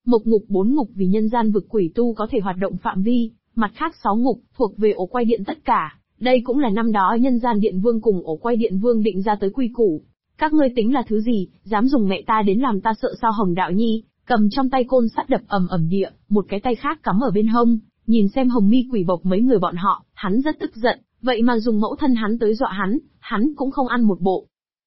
Mộc ngục 4 ngục vì nhân gian vực quỷ tu có thể hoạt động phạm vi, mặt khác 6 ngục thuộc về ổ quay điện tất cả. Đây cũng là năm đó nhân gian điện vương cùng ổ quay điện vương định ra tới quy củ. Các ngươi tính là thứ gì, dám dùng mẹ ta đến làm ta sợ sao? Hồng Đạo Nhi cầm trong tay côn sắt đập ầm ầm địa, một cái tay khác cắm ở bên hông, nhìn xem Hồng Mi Quỷ Bộc mấy người bọn họ, hắn rất tức giận, vậy mà dùng mẫu thân hắn tới dọa hắn cũng không ăn một bộ.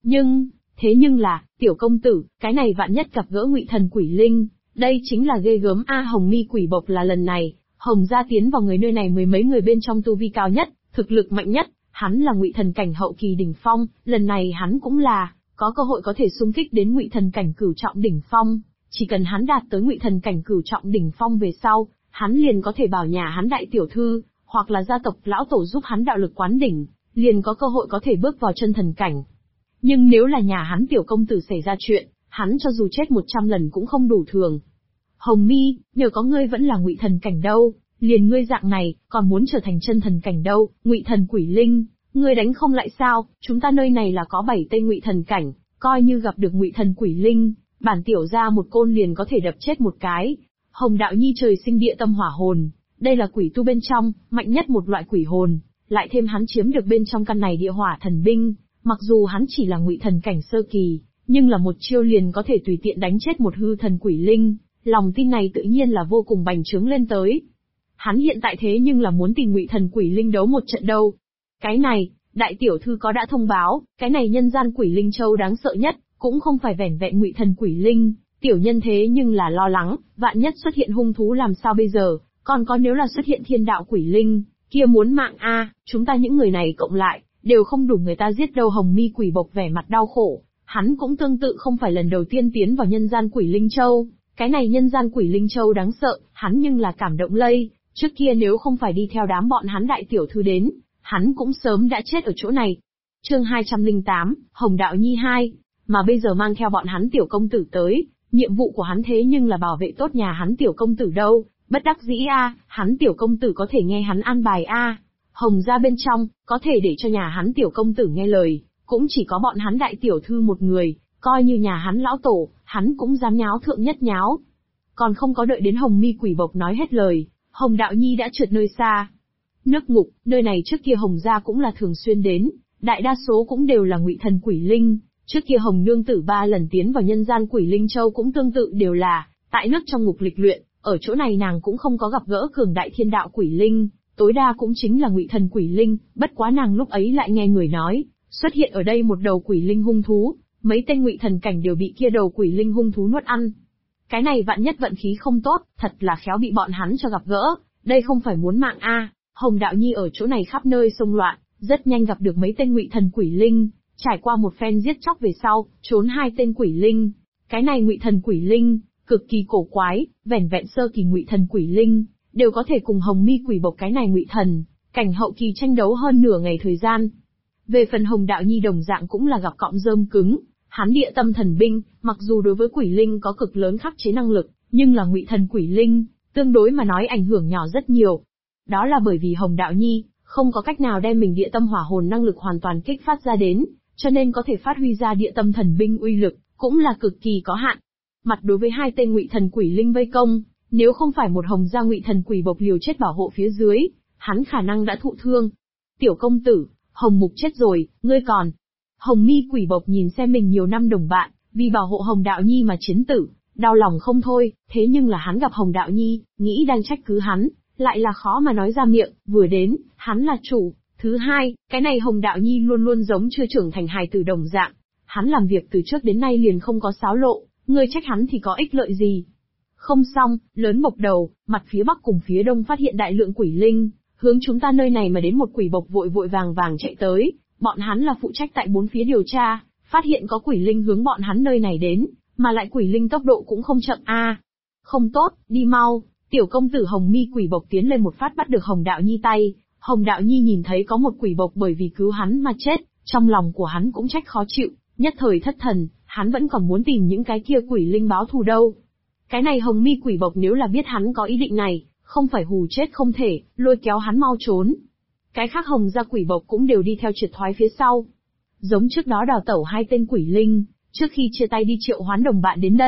Thế nhưng là, tiểu công tử, cái này vạn nhất gặp gỡ Ngụy Thần Quỷ Linh, đây chính là ghê gớm a. Hồng Mi Quỷ Bộc là lần này, Hồng gia tiến vào người nơi này mười mấy người bên trong tu vi cao nhất, thực lực mạnh nhất, hắn là Ngụy Thần cảnh hậu kỳ đỉnh phong, lần này hắn cũng là có cơ hội có thể xung kích đến Ngụy Thần cảnh cửu trọng đỉnh phong, chỉ cần hắn đạt tới Ngụy Thần cảnh cửu trọng đỉnh phong về sau, hắn liền có thể bảo nhà hắn đại tiểu thư, hoặc là gia tộc lão tổ giúp hắn đạo lực quán đỉnh, liền có cơ hội có thể bước vào chân thần cảnh. Nhưng nếu là nhà hắn tiểu công tử xảy ra chuyện, hắn cho dù chết 100 lần cũng không đủ thường. Hồng Mi, nhờ có ngươi vẫn là Ngụy Thần cảnh đâu, liền ngươi dạng này, còn muốn trở thành chân thần cảnh đâu? Ngụy Thần Quỷ Linh, ngươi đánh không lại sao? Chúng ta nơi này là có 7 tên Ngụy Thần cảnh, coi như gặp được Ngụy Thần Quỷ Linh, bản tiểu ra một côn liền có thể đập chết một cái. Hồng Đạo Nhi trời sinh địa tâm hỏa hồn, đây là quỷ tu bên trong, mạnh nhất một loại quỷ hồn, lại thêm hắn chiếm được bên trong căn này địa hỏa thần binh, mặc dù hắn chỉ là Ngụy Thần cảnh sơ kỳ, nhưng là một chiêu liền có thể tùy tiện đánh chết một hư thần quỷ linh, lòng tin này tự nhiên là vô cùng bành trướng lên tới. Hắn hiện tại thế nhưng là muốn tìm Ngụy Thần Quỷ Linh đấu một trận đâu. Cái này, đại tiểu thư có đã thông báo, cái này nhân gian quỷ linh châu đáng sợ nhất, cũng không phải vẻn vẹn Ngụy Thần Quỷ Linh, tiểu nhân thế nhưng là lo lắng, vạn nhất xuất hiện hung thú làm sao bây giờ, còn có nếu là xuất hiện thiên đạo quỷ linh, kia muốn mạng a, chúng ta những người này cộng lại, đều không đủ người ta giết đâu. Hồng Mi Quỷ Bộc vẻ mặt đau khổ, hắn cũng tương tự không phải lần đầu tiên tiến vào nhân gian quỷ linh châu, cái này nhân gian quỷ linh châu đáng sợ, hắn nhưng là cảm động lây, trước kia nếu không phải đi theo đám bọn hắn đại tiểu thư đến, hắn cũng sớm đã chết ở chỗ này. Chương 208, Hồng Đạo Nhi 2, mà bây giờ mang theo bọn hắn tiểu công tử tới, nhiệm vụ của hắn thế nhưng là bảo vệ tốt nhà hắn tiểu công tử đâu, bất đắc dĩ a, hắn tiểu công tử có thể nghe hắn an bài a. Hồng gia bên trong, có thể để cho nhà hắn tiểu công tử nghe lời, cũng chỉ có bọn hắn đại tiểu thư một người, coi như nhà hắn lão tổ, hắn cũng dám nháo thượng nhất nháo. Còn không có đợi đến Hồng Mi Quỷ Bộc nói hết lời, Hồng Đạo Nhi đã trượt nơi xa. Nước ngục, nơi này trước kia Hồng gia cũng là thường xuyên đến, đại đa số cũng đều là Ngụy Thần Quỷ Linh, trước kia Hồng nương tử 3 lần tiến vào nhân gian Quỷ Linh Châu cũng tương tự đều là tại nước trong ngục lịch luyện, ở chỗ này nàng cũng không có gặp gỡ cường đại thiên đạo quỷ linh, tối đa cũng chính là Ngụy Thần Quỷ Linh, bất quá nàng lúc ấy lại nghe người nói, xuất hiện ở đây một đầu quỷ linh hung thú, mấy tên Ngụy Thần cảnh đều bị kia đầu quỷ linh hung thú nuốt ăn. Cái này vạn nhất vận khí không tốt, thật là khéo bị bọn hắn cho gặp gỡ, đây không phải muốn mạng a. Hồng Đạo Nhi ở chỗ này khắp nơi xông loạn, rất nhanh gặp được mấy tên Ngụy Thần Quỷ Linh, trải qua một phen giết chóc về sau, trốn 2 tên quỷ linh. Cái này Ngụy Thần Quỷ Linh, cực kỳ cổ quái, vẻn vẹn sơ kỳ Ngụy Thần Quỷ Linh, đều có thể cùng Hồng Mi Quỷ Bộc cái này Ngụy Thần cảnh hậu kỳ tranh đấu hơn nửa ngày thời gian. Về phần Hồng Đạo Nhi đồng dạng cũng là gặp cọng rơm cứng, hắn địa tâm thần binh, mặc dù đối với quỷ linh có cực lớn khắc chế năng lực, nhưng là Ngụy Thần Quỷ Linh, tương đối mà nói ảnh hưởng nhỏ rất nhiều. Đó là bởi vì Hồng Đạo Nhi không có cách nào đem mình địa tâm hỏa hồn năng lực hoàn toàn kích phát ra đến, cho nên có thể phát huy ra địa tâm thần binh uy lực, cũng là cực kỳ có hạn. Mặt đối với 2 tên Ngụy Thần Quỷ Linh vây công, nếu không phải một Hồng gia Ngụy Thần Quỷ Bộc liều chết bảo hộ phía dưới, hắn khả năng đã thụ thương. Tiểu công tử, Hồng Mục chết rồi, ngươi còn. Hồng Mi Quỷ Bộc nhìn xem mình nhiều năm đồng bạn, vì bảo hộ Hồng Đạo Nhi mà chiến tử, đau lòng không thôi, thế nhưng là hắn gặp Hồng Đạo Nhi, nghĩ đang trách cứ hắn, lại là khó mà nói ra miệng, vừa đến, hắn là chủ. Thứ hai, cái này Hồng Đạo Nhi luôn luôn giống chưa trưởng thành hài tử đồng dạng, hắn làm việc từ trước đến nay liền không có xáo lộ, ngươi trách hắn thì có ích lợi gì. Không xong, lớn bộc đầu, mặt phía bắc cùng phía đông phát hiện đại lượng quỷ linh, hướng chúng ta nơi này mà đến. Một quỷ bộc vội vội vàng vàng chạy tới, bọn hắn là phụ trách tại 4 phía điều tra, phát hiện có quỷ linh hướng bọn hắn nơi này đến, mà lại quỷ linh tốc độ cũng không chậm a. Không tốt, đi mau. Tiểu công tử Hồng Mi Quỷ Bộc tiến lên một phát bắt được Hồng Đạo Nhi tay. Hồng Đạo Nhi nhìn thấy có một quỷ bộc bởi vì cứu hắn mà chết, trong lòng của hắn cũng trách khó chịu, nhất thời thất thần, hắn vẫn còn muốn tìm những cái kia quỷ linh báo thù đâu. Cái này Hồng Mi Quỷ Bộc nếu là biết hắn có ý định này, không phải hù chết không thể, lôi kéo hắn mau trốn. Cái khác Hồng gia quỷ bộc cũng đều đi theo triệt thoái phía sau. Giống trước đó đào tẩu 2 tên quỷ linh, trước khi chia tay đi triệu hoán đồng bạn đến đây,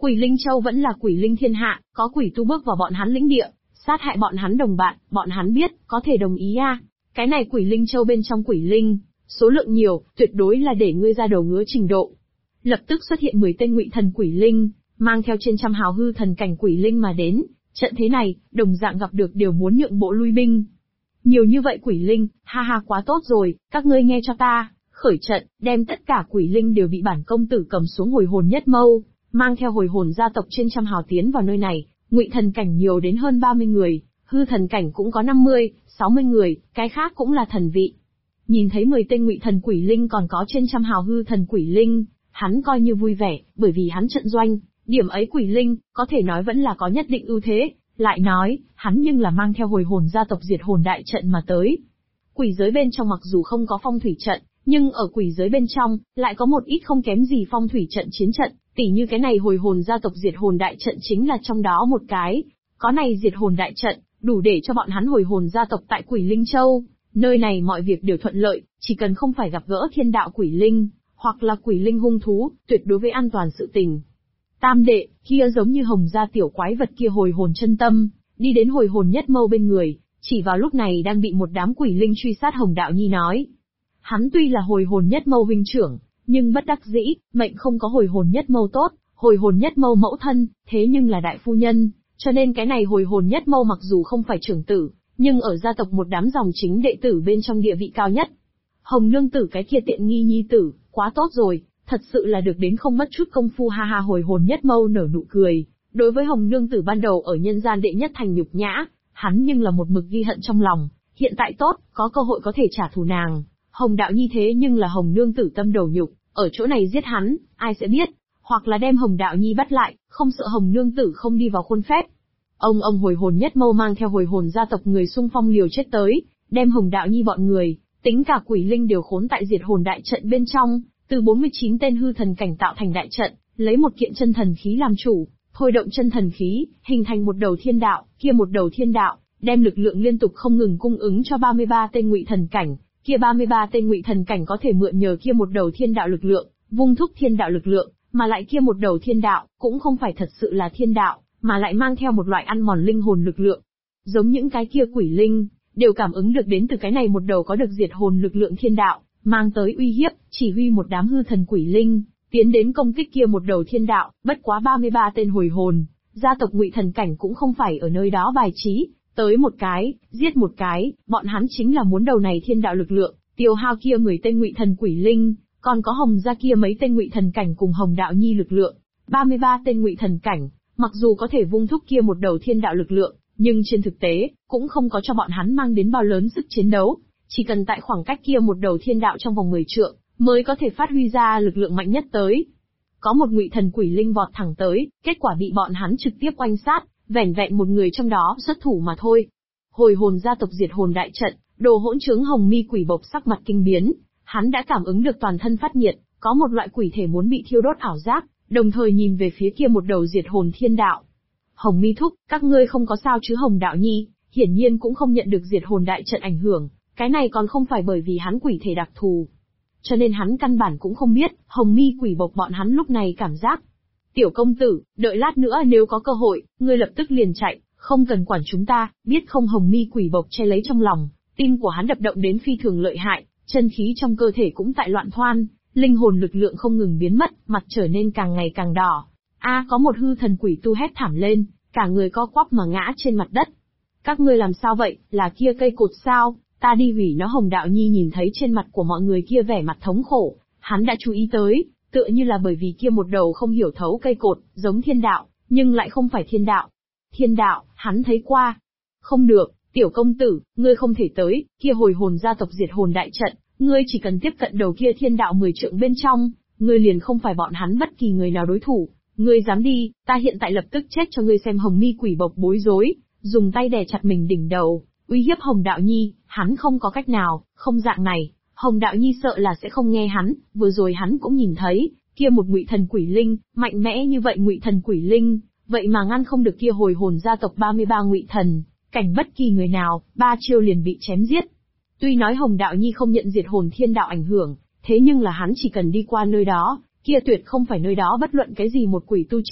Quỷ Linh Châu vẫn là quỷ linh thiên hạ, có quỷ tu bước vào bọn hắn lĩnh địa, sát hại bọn hắn đồng bạn, bọn hắn biết, có thể đồng ý a? Cái này Quỷ Linh Châu bên trong quỷ linh, số lượng nhiều, tuyệt đối là để ngươi ra đầu ngứa trình độ. Lập tức xuất hiện 10 tên ngụy thần quỷ linh, mang theo trên trăm hào hư thần cảnh quỷ linh mà đến, trận thế này, đồng dạng gặp được đều muốn nhượng bộ lui binh. Nhiều như vậy quỷ linh, ha ha quá tốt rồi, các ngươi nghe cho ta, khởi trận, đem tất cả quỷ linh đều bị bản công tử cầm xuống hồi hồn nhất mâu, mang theo hồi hồn gia tộc trên trăm hào tiến vào nơi này, ngụy thần cảnh nhiều đến hơn 30 người, hư thần cảnh cũng có 50, 60 người, cái khác cũng là thần vị. Nhìn thấy 10 tên ngụy thần quỷ linh còn có trên trăm hào hư thần quỷ linh, hắn coi như vui vẻ, bởi vì hắn trận doanh, điểm ấy quỷ linh, có thể nói vẫn là có nhất định ưu thế, lại nói, hắn nhưng là mang theo hồi hồn gia tộc diệt hồn đại trận mà tới. Quỷ giới bên trong mặc dù không có phong thủy trận, nhưng ở quỷ giới bên trong, lại có một ít không kém gì phong thủy trận chiến trận, tỉ như cái này hồi hồn gia tộc diệt hồn đại trận chính là trong đó một cái. Có này diệt hồn đại trận, đủ để cho bọn hắn hồi hồn gia tộc tại Quỷ Linh Châu, nơi này mọi việc đều thuận lợi, chỉ cần không phải gặp gỡ thiên đạo quỷ linh, hoặc là quỷ linh hung thú, tuyệt đối với an toàn sự tình. Tam đệ, kia giống như hồng gia tiểu quái vật kia hồi hồn chân tâm, đi đến hồi hồn nhất mâu bên người, chỉ vào lúc này đang bị một đám quỷ linh truy sát Hồng Đạo Nhi nói. Hắn tuy là hồi hồn nhất mâu huynh trưởng, nhưng bất đắc dĩ, mệnh không có hồi hồn nhất mâu tốt, hồi hồn nhất mâu mẫu thân, thế nhưng là đại phu nhân, cho nên cái này hồi hồn nhất mâu mặc dù không phải trưởng tử, nhưng ở gia tộc một đám dòng chính đệ tử bên trong địa vị cao nhất. Hồng nương tử cái kia tiện nghi nhi tử, quá tốt rồi, thật sự là được đến không mất chút công phu ha ha hồi hồn nhất mâu nở nụ cười. Đối với Hồng nương tử ban đầu ở nhân gian đệ nhất thành nhục nhã, hắn nhưng là một mực ghi hận trong lòng, hiện tại tốt, có cơ hội có thể trả thù nàng. Hồng Đạo Nhi thế nhưng là Hồng nương tử tâm đầu nhục, ở chỗ này giết hắn, ai sẽ biết, hoặc là đem Hồng Đạo Nhi bắt lại, không sợ Hồng nương tử không đi vào khuôn phép. Ông hồi hồn nhất mâu mang theo hồi hồn gia tộc người xung phong liều chết tới, đem Hồng Đạo Nhi bọn người, tính cả quỷ linh đều khốn tại diệt hồn đại trận bên trong, từ 49 tên hư thần cảnh tạo thành đại trận, lấy một kiện chân thần khí làm chủ, thôi động chân thần khí, hình thành một đầu thiên đạo, kia một đầu thiên đạo, đem lực lượng liên tục không ngừng cung ứng cho 33 tên ngụy thần cảnh, kia 33 tên ngụy thần cảnh có thể mượn nhờ kia một đầu thiên đạo lực lượng, vung thúc thiên đạo lực lượng, mà lại kia một đầu thiên đạo, cũng không phải thật sự là thiên đạo, mà lại mang theo một loại ăn mòn linh hồn lực lượng. Giống những cái kia quỷ linh, đều cảm ứng được đến từ cái này một đầu có được diệt hồn lực lượng thiên đạo, mang tới uy hiếp, chỉ huy một đám hư thần quỷ linh, tiến đến công kích kia một đầu thiên đạo, bất quá 33 tên hồi hồn, gia tộc ngụy thần cảnh cũng không phải ở nơi đó bài trí, tới một cái, giết một cái, bọn hắn chính là muốn đầu này thiên đạo lực lượng, tiêu hao kia 10 tên ngụy thần quỷ linh, còn có Hồng gia kia mấy tên ngụy thần cảnh cùng Hồng Đạo Nhi lực lượng, 33 tên ngụy thần cảnh, mặc dù có thể vung thúc kia một đầu thiên đạo lực lượng, nhưng trên thực tế, cũng không có cho bọn hắn mang đến bao lớn sức chiến đấu, chỉ cần tại khoảng cách kia một đầu thiên đạo trong vòng 10 trượng, mới có thể phát huy ra lực lượng mạnh nhất tới. Có một ngụy thần quỷ linh vọt thẳng tới, kết quả bị bọn hắn trực tiếp oanh sát, vẻn vẹn một người trong đó xuất thủ mà thôi. Hồi hồn gia tộc diệt hồn đại trận, đồ hỗn trướng Hồng Mi quỷ bộc sắc mặt kinh biến, hắn đã cảm ứng được toàn thân phát nhiệt, có một loại quỷ thể muốn bị thiêu đốt ảo giác, đồng thời nhìn về phía kia một đầu diệt hồn thiên đạo. Hồng Mi thúc, các ngươi không có sao chứ? Hồng Đạo Nhi, hiển nhiên cũng không nhận được diệt hồn đại trận ảnh hưởng, cái này còn không phải bởi vì hắn quỷ thể đặc thù. Cho nên hắn căn bản cũng không biết, Hồng Mi quỷ bộc bọn hắn lúc này cảm giác. Tiểu công tử, đợi lát nữa nếu có cơ hội, ngươi lập tức liền chạy, không cần quản chúng ta, biết không? Hồng Mi quỷ bộc che lấy trong lòng, tim của hắn đập động đến phi thường lợi hại, chân khí trong cơ thể cũng tại loạn thoan, linh hồn lực lượng không ngừng biến mất, mặt trở nên càng ngày càng đỏ. Có một hư thần quỷ tu hét thảm lên, cả người co quắp mà ngã trên mặt đất. Các ngươi làm sao vậy, là kia cây cột sao, ta đi hủy nó. Hồng Đạo Nhi nhìn thấy trên mặt của mọi người kia vẻ mặt thống khổ, hắn đã chú ý tới, tựa như là bởi vì kia một đầu không hiểu thấu cây cột, giống thiên đạo, nhưng lại không phải thiên đạo. Thiên đạo, hắn thấy qua. Không được, tiểu công tử, ngươi không thể tới, kia hồi hồn gia tộc diệt hồn đại trận, ngươi chỉ cần tiếp cận đầu kia thiên đạo 10 trượng bên trong, ngươi liền không phải bọn hắn bất kỳ người nào đối thủ. Ngươi dám đi, ta hiện tại lập tức chết cho ngươi xem. Hồng Mi quỷ bộc bối rối, dùng tay đè chặt mình đỉnh đầu, uy hiếp Hồng Đạo Nhi, hắn không có cách nào, không dạng này, Hồng Đạo Nhi sợ là sẽ không nghe hắn, vừa rồi hắn cũng nhìn thấy, kia một ngụy thần quỷ linh, mạnh mẽ như vậy ngụy thần quỷ linh, vậy mà ngăn không được kia hồi hồn gia tộc 33 ngụy thần, cảnh bất kỳ người nào, 3 chiêu liền bị chém giết. Tuy nói Hồng Đạo Nhi không nhận diệt hồn thiên đạo ảnh hưởng, thế nhưng là hắn chỉ cần đi qua nơi đó, kia tuyệt không phải nơi đó bất luận cái gì một quỷ tu chi địch,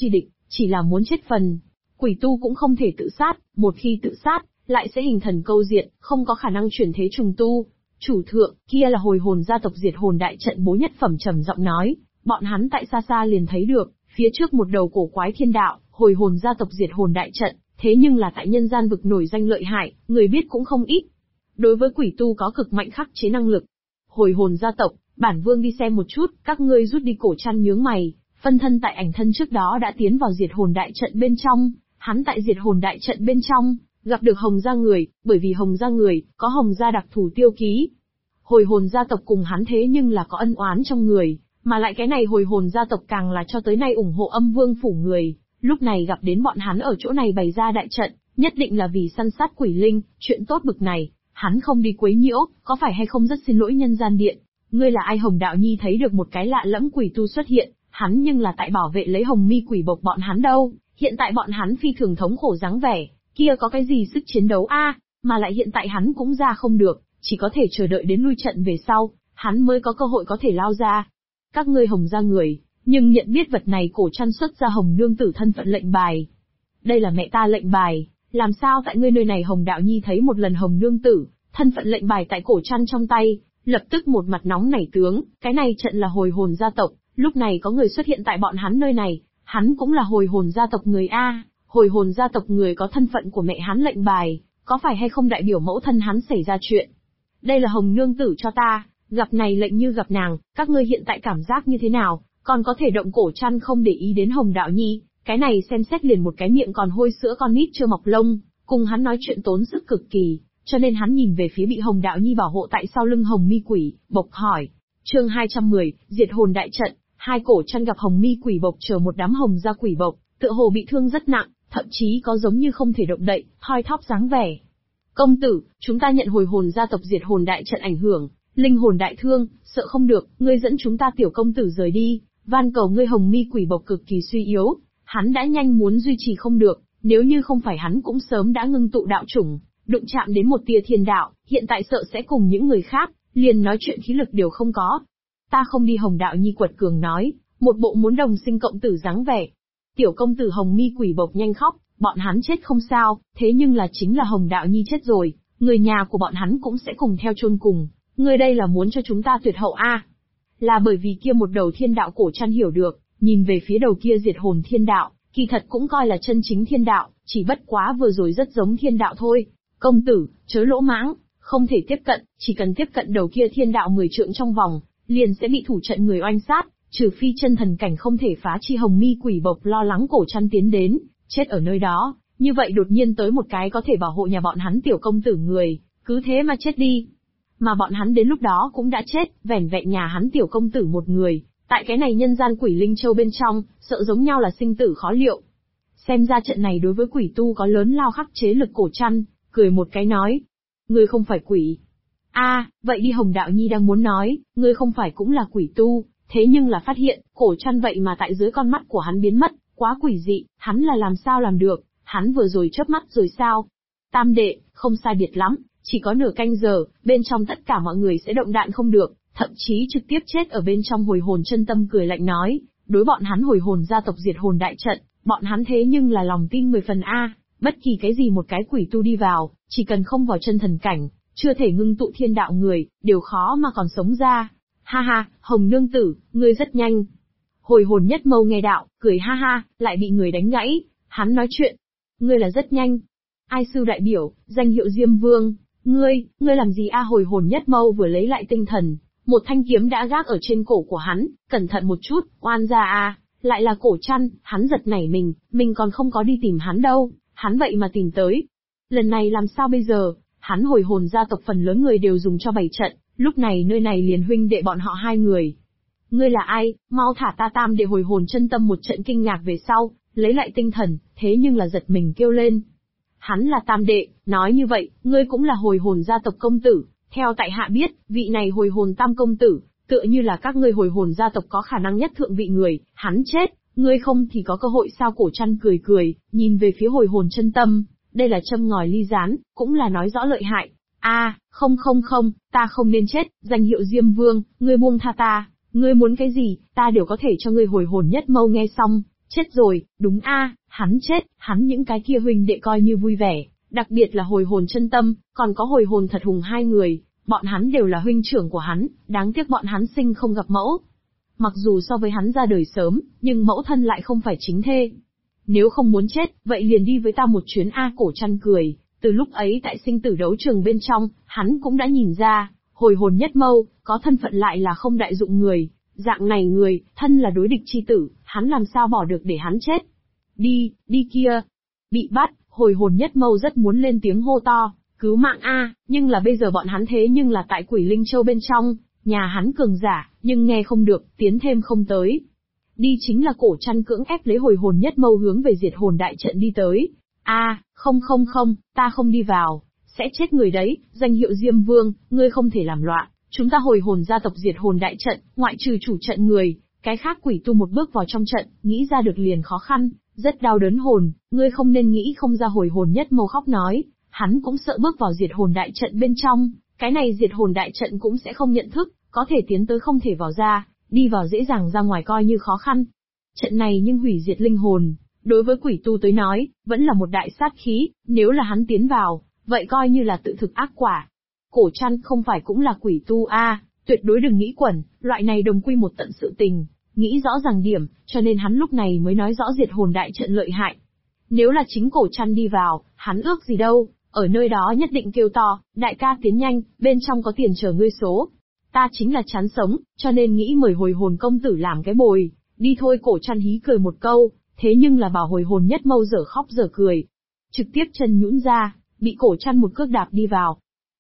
chỉ là muốn chết phần. Quỷ tu cũng không thể tự sát, một khi tự sát, lại sẽ hình thần câu diện, không có khả năng chuyển thế trùng tu. Chủ thượng, kia là hồi hồn gia tộc diệt hồn đại trận Bố Nhất Phẩm trầm giọng nói, bọn hắn tại xa xa liền thấy được, phía trước một đầu cổ quái thiên đạo, hồi hồn gia tộc diệt hồn đại trận, thế nhưng là tại nhân gian vực nổi danh lợi hại, người biết cũng không ít. Đối với quỷ tu có cực mạnh khắc chế năng lực. Hồi hồn gia tộc, bản vương đi xem một chút, các ngươi rút đi cổ chăn nhướng mày, phân thân tại ảnh thân trước đó đã tiến vào diệt hồn đại trận bên trong, hắn tại diệt hồn đại trận bên trong, gặp được Hồng gia người, bởi vì Hồng gia người, có Hồng gia đặc thù tiêu ký. Hồi hồn gia tộc cùng hắn thế nhưng là có ân oán trong người, mà lại cái này hồi hồn gia tộc càng là cho tới nay ủng hộ Âm Vương phủ người, lúc này gặp đến bọn hắn ở chỗ này bày ra đại trận, nhất định là vì săn sát quỷ linh, chuyện tốt bực này, hắn không đi quấy nhiễu, có phải hay không rất xin lỗi nhân gian điện. Ngươi là ai? Hồng Đạo Nhi thấy được một cái lạ lẫm quỷ tu xuất hiện, hắn nhưng là tại bảo vệ lấy Hồng Mi quỷ bộc bọn hắn đâu, hiện tại bọn hắn phi thường thống khổ dáng vẻ, kia có cái gì sức chiến đấu a? Mà lại hiện tại hắn cũng ra không được, chỉ có thể chờ đợi đến lui trận về sau, hắn mới có cơ hội có thể lao ra. Các ngươi Hồng gia người, nhưng nhận biết vật này cổ chăn xuất ra Hồng nương tử thân phận lệnh bài. Đây là mẹ ta lệnh bài, làm sao tại ngươi nơi này? Hồng Đạo Nhi thấy một lần Hồng nương tử, thân phận lệnh bài tại cổ chăn trong tay, lập tức một mặt nóng nảy tướng, cái này trận là hồi hồn gia tộc, lúc này có người xuất hiện tại bọn hắn nơi này, hắn cũng là hồi hồn gia tộc người a, hồi hồn gia tộc người có thân phận của mẹ hắn lệnh bài, có phải hay không đại biểu mẫu thân hắn xảy ra chuyện? Đây là Hồng nương tử cho ta, gặp này lệnh như gặp nàng, các ngươi hiện tại cảm giác như thế nào, còn có thể động cổ chăn không để ý đến Hồng Đạo Nhi, cái này xem xét liền một cái miệng còn hôi sữa con nít chưa mọc lông, cùng hắn nói chuyện tốn sức cực kỳ, cho nên hắn nhìn về phía bị Hồng Đạo Nhi bảo hộ tại sau lưng Hồng Mi quỷ bộc hỏi. Chương 210, diệt hồn đại trận, hai cổ chăn gặp Hồng Mi quỷ bộc chờ một đám hồng gia quỷ bộc, tựa hồ bị thương rất nặng, thậm chí có giống như không thể động đậy, thoi thóp dáng vẻ. Công tử, chúng ta nhận hồi hồn gia tộc diệt hồn đại trận ảnh hưởng, linh hồn đại thương, sợ không được, ngươi dẫn chúng ta tiểu công tử rời đi, van cầu ngươi. Hồng Mi quỷ bộc cực kỳ suy yếu, hắn đã nhanh muốn duy trì không được, nếu như không phải hắn cũng sớm đã ngưng tụ đạo chủng, đụng chạm đến một tia thiên đạo, hiện tại sợ sẽ cùng những người khác, liền nói chuyện khí lực đều không có. Ta không đi. Hồng Đạo Nhi quật cường nói, một bộ muốn đồng sinh cộng tử dáng vẻ. Tiểu công tử Hồng Mi quỷ bộc nhanh khóc, bọn hắn chết không sao, thế nhưng là chính là Hồng Đạo Nhi chết rồi, người nhà của bọn hắn cũng sẽ cùng theo chôn cùng, ngươi đây là muốn cho chúng ta tuyệt hậu a? Là bởi vì kia một đầu thiên đạo cổ chăn hiểu được, nhìn về phía đầu kia diệt hồn thiên đạo, kỳ thật cũng coi là chân chính thiên đạo, chỉ bất quá vừa rồi rất giống thiên đạo thôi. Công tử, chớ lỗ mãng, không thể tiếp cận, chỉ cần tiếp cận đầu kia thiên đạo 10 trượng trong vòng, liền sẽ bị thủ trận người oanh sát, trừ phi chân thần cảnh không thể phá chi. Hồng Mi quỷ bộc lo lắng cổ chăn tiến đến, chết ở nơi đó, như vậy đột nhiên tới một cái có thể bảo hộ nhà bọn hắn tiểu công tử người, cứ thế mà chết đi. Mà bọn hắn đến lúc đó cũng đã chết, vẻn vẹn nhà hắn tiểu công tử một người, tại cái này nhân gian quỷ linh châu bên trong, sợ giống nhau là sinh tử khó liệu. Xem ra trận này đối với quỷ tu có lớn lao khắc chế lực. Cổ chăn cười một cái nói, ngươi không phải quỷ. Vậy đi. Hồng Đạo Nhi đang muốn nói, ngươi không phải cũng là quỷ tu, thế nhưng là phát hiện, cổ chăn vậy mà tại dưới con mắt của hắn biến mất, quá quỷ dị, hắn là làm sao làm được, hắn vừa rồi chớp mắt rồi sao? Tam đệ, không sai biệt lắm, chỉ có nửa canh giờ, bên trong tất cả mọi người sẽ động đạn không được, thậm chí trực tiếp chết ở bên trong. Hồi hồn chân tâm cười lạnh nói, đối bọn hắn hồi hồn gia tộc diệt hồn đại trận, bọn hắn thế nhưng là lòng tin 10 phần a, bất kỳ cái gì một cái quỷ tu đi vào, chỉ cần không vào chân thần cảnh, chưa thể ngưng tụ thiên đạo người, đều khó mà còn sống ra. Ha ha, Hồng nương tử, ngươi rất nhanh. Hồi hồn nhất mâu nghe đạo, cười ha ha, lại bị người đánh gãy, hắn nói chuyện. Ngươi là rất nhanh. Ai sư đại biểu, danh hiệu Diêm Vương, ngươi làm gì a? Hồi hồn nhất mâu vừa lấy lại tinh thần, một thanh kiếm đã gác ở trên cổ của hắn, cẩn thận một chút, oan gia a, lại là cổ chăn, hắn giật nảy mình còn không có đi tìm hắn đâu, hắn vậy mà tìm tới. Lần này làm sao bây giờ? Hắn hồi hồn gia tộc phần lớn người đều dùng cho bày trận, lúc này nơi này liền huynh đệ bọn họ hai người. Ngươi là ai, mau thả ta. Tam đệ hồi hồn chân tâm một trận kinh ngạc về sau, lấy lại tinh thần, thế nhưng là giật mình kêu lên. Hắn là tam đệ, nói như vậy, ngươi cũng là hồi hồn gia tộc công tử, theo tại hạ biết, vị này hồi hồn tam công tử, tựa như là các ngươi hồi hồn gia tộc có khả năng nhất thượng vị người, hắn chết, ngươi không thì có cơ hội sao? Cổ chăn cười, nhìn về phía hồi hồn chân tâm, đây là châm ngòi ly gián, cũng là nói rõ lợi hại. Không, ta không nên chết, danh hiệu Diêm Vương, ngươi buông tha ta, ngươi muốn cái gì, ta đều có thể cho ngươi. Hồi hồn nhất mâu nghe xong, Chết rồi, đúng a, hắn chết, hắn những cái kia huynh đệ coi như vui vẻ, đặc biệt là hồi hồn chân tâm, còn có hồi hồn thật hùng hai người, bọn hắn đều là huynh trưởng của hắn, đáng tiếc bọn hắn sinh không gặp mẫu. Mặc dù so với hắn ra đời sớm, nhưng mẫu thân lại không phải chính thê. Nếu không muốn chết, vậy liền đi với ta một chuyến a. Cổ Trăn cười, từ lúc ấy tại sinh tử đấu trường bên trong, hắn cũng đã nhìn ra, hồi hồn nhất mâu, có thân phận lại là không đại dụng người, dạng này người, thân là đối địch chi tử, hắn làm sao bỏ được để hắn chết. Đi kia. Bị bắt, hồi hồn nhất mâu rất muốn lên tiếng hô to, cứu mạng a, nhưng là bây giờ bọn hắn thế nhưng là tại Quỷ Linh Châu bên trong, nhà hắn cường giả, nhưng nghe không được, tiến thêm không tới. Đi chính là Cổ Trăn cưỡng ép lấy hồi hồn nhất mâu hướng về diệt hồn đại trận đi tới. Không, ta không đi vào, sẽ chết người đấy, danh hiệu Diêm Vương, ngươi không thể làm loạn, chúng ta hồi hồn gia tộc diệt hồn đại trận, ngoại trừ chủ trận người, cái khác quỷ tu một bước vào trong trận, nghĩ ra được liền khó khăn, rất đau đớn hồn, ngươi không nên nghĩ không ra. Hồi hồn nhất mâu khóc nói, hắn cũng sợ bước vào diệt hồn đại trận bên trong, cái này diệt hồn đại trận cũng sẽ không nhận thức, có thể tiến tới không thể vào ra, đi vào dễ dàng ra ngoài coi như khó khăn. Trận này nhưng hủy diệt linh hồn, đối với quỷ tu tới nói, vẫn là một đại sát khí, nếu là hắn tiến vào, vậy coi như là tự thực ác quả. Cổ Trăn không phải cũng là quỷ tu a, tuyệt đối đừng nghĩ quẩn, loại này đồng quy một tận sự tình, nghĩ rõ ràng điểm, cho nên hắn lúc này mới nói rõ diệt hồn đại trận lợi hại. Nếu là chính Cổ Trăn đi vào, hắn ước gì đâu, ở nơi đó nhất định kêu to, đại ca tiến nhanh, bên trong có tiền chờ ngươi số. Ta chính là chán sống, cho nên nghĩ mời hồi hồn công tử làm cái bồi, đi thôi. Cổ Trăn hí cười một câu, thế nhưng là bảo hồi hồn nhất mâu dở khóc dở cười. Trực tiếp chân nhũn ra, bị Cổ Trăn một cước đạp đi vào.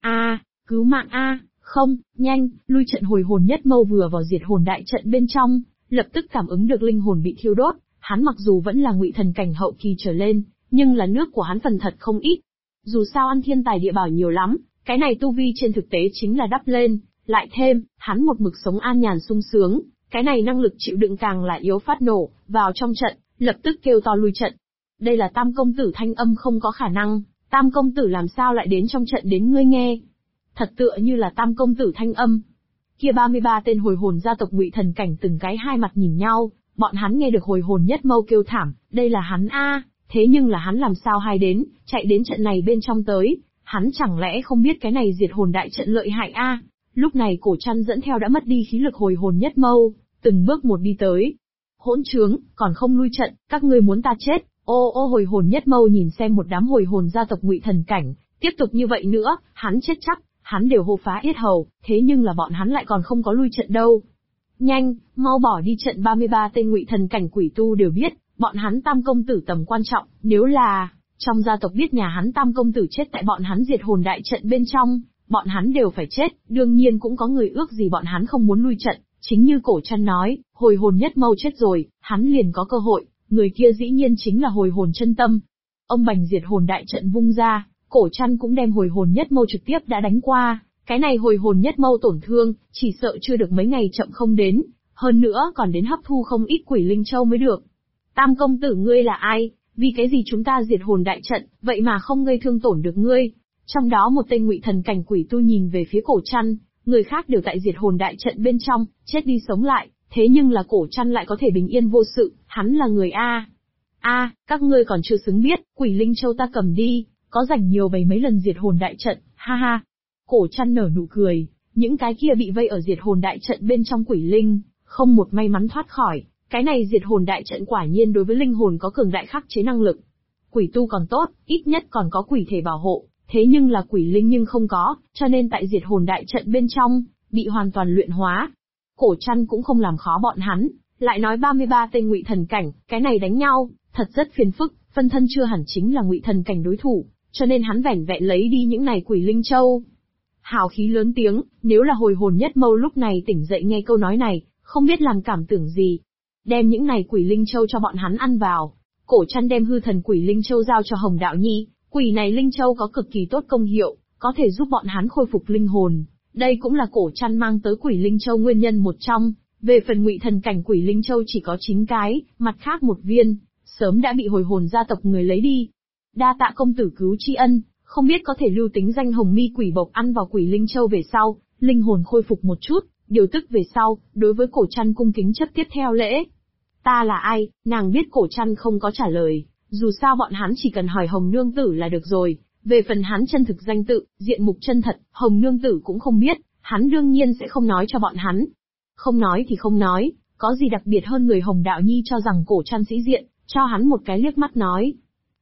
Cứu mạng không, nhanh, lui trận. Hồi hồn nhất mâu vừa vào diệt hồn đại trận bên trong, lập tức cảm ứng được linh hồn bị thiêu đốt, hắn mặc dù vẫn là ngụy thần cảnh hậu kỳ trở lên, nhưng là nước của hắn phần thật không ít. Dù sao ăn thiên tài địa bảo nhiều lắm, cái này tu vi trên thực tế chính là đắp lên, lại thêm, hắn một mực sống an nhàn sung sướng, cái này năng lực chịu đựng càng là yếu phát nổ, vào trong trận, lập tức kêu to lui trận. Đây là Tam công tử thanh âm không có khả năng, Tam công tử làm sao lại đến trong trận đến ngươi nghe? Thật tựa như là Tam công tử thanh âm. Kia 33 tên hồi hồn gia tộc ngụy thần cảnh từng cái hai mặt nhìn nhau, bọn hắn nghe được hồi hồn nhất mâu kêu thảm, đây là hắn thế nhưng là hắn làm sao hay đến, chạy đến trận này bên trong tới, hắn chẳng lẽ không biết cái này diệt hồn đại trận lợi hại Lúc này Cổ Trăn dẫn theo đã mất đi khí lực hồi hồn nhất mâu, từng bước một đi tới. Hỗn trướng, còn không lui trận, các ngươi muốn ta chết. Ô hồi hồn nhất mâu nhìn xem một đám hồi hồn gia tộc ngụy thần cảnh, tiếp tục như vậy nữa, hắn chết chắc, hắn đều hô phá yết hầu, thế nhưng là bọn hắn lại còn không có lui trận đâu. Nhanh, mau bỏ đi trận. 33 tên ngụy thần cảnh quỷ tu đều biết, bọn hắn Tam công tử tầm quan trọng, nếu là trong gia tộc biết nhà hắn Tam công tử chết tại bọn hắn diệt hồn đại trận bên trong, bọn hắn đều phải chết, đương nhiên cũng có người ước gì bọn hắn không muốn lui trận, chính như Cổ Trăn nói, hồi hồn nhất mâu chết rồi, hắn liền có cơ hội, người kia dĩ nhiên chính là hồi hồn chân tâm. Ông bành diệt hồn đại trận vung ra, Cổ Trăn cũng đem hồi hồn nhất mâu trực tiếp đã đánh qua, cái này hồi hồn nhất mâu tổn thương, chỉ sợ chưa được mấy ngày chậm không đến, hơn nữa còn đến hấp thu không ít quỷ linh châu mới được. Tam công tử ngươi là ai, vì cái gì chúng ta diệt hồn đại trận, vậy mà không gây thương tổn được ngươi? Trong đó một tên ngụy thần cảnh quỷ tu nhìn về phía Cổ Trăn, người khác đều tại diệt hồn đại trận bên trong, chết đi sống lại, thế nhưng là Cổ Trăn lại có thể bình yên vô sự, hắn là người các ngươi còn chưa xứng biết, quỷ linh châu ta cầm đi, có rảnh nhiều bày mấy lần diệt hồn đại trận, ha ha. Cổ Trăn nở nụ cười, những cái kia bị vây ở diệt hồn đại trận bên trong quỷ linh, không một may mắn thoát khỏi, cái này diệt hồn đại trận quả nhiên đối với linh hồn có cường đại khắc chế năng lực. Quỷ tu còn tốt, ít nhất còn có quỷ thể bảo hộ, thế nhưng là quỷ linh nhưng không có, cho nên tại diệt hồn đại trận bên trong, bị hoàn toàn luyện hóa. Cổ Trăn cũng không làm khó bọn hắn, lại nói 33 tên ngụy thần cảnh, cái này đánh nhau, thật rất phiền phức, phân thân chưa hẳn chính là ngụy thần cảnh đối thủ, cho nên hắn vẻn vẹn lấy đi những này quỷ linh châu. Hào khí lớn tiếng, nếu là hồi hồn nhất mâu lúc này tỉnh dậy nghe câu nói này, không biết làm cảm tưởng gì. Đem những này quỷ linh châu cho bọn hắn ăn vào. Cổ Trăn đem hư thần quỷ linh châu giao cho Hồng Đạo Nhi, quỷ này linh châu có cực kỳ tốt công hiệu, có thể giúp bọn hắn khôi phục linh hồn. Đây cũng là Cổ Trăn mang tới quỷ linh châu nguyên nhân một trong. Về phần ngụy thần cảnh quỷ linh châu chỉ có 9 cái, mặt khác một viên, sớm đã bị hồi hồn gia tộc người lấy đi. Đa tạ công tử cứu tri ân, không biết có thể lưu tính danh hồng mi quỷ bộc ăn vào quỷ linh châu về sau, linh hồn khôi phục một chút, điều tức về sau, đối với Cổ Trăn cung kính chấp tiếp theo lễ. Ta là ai? Nàng biết Cổ Trăn không có trả lời, dù sao bọn hắn chỉ cần hỏi Hồng Nương Tử là được rồi. Về phần hắn chân thực danh tự, diện mục chân thật, Hồng Nương Tử cũng không biết, hắn đương nhiên sẽ không nói cho bọn hắn. Không nói thì không nói, có gì đặc biệt hơn người Hồng Đạo Nhi cho rằng Cổ Trăn sĩ diện, cho hắn một cái liếc mắt nói.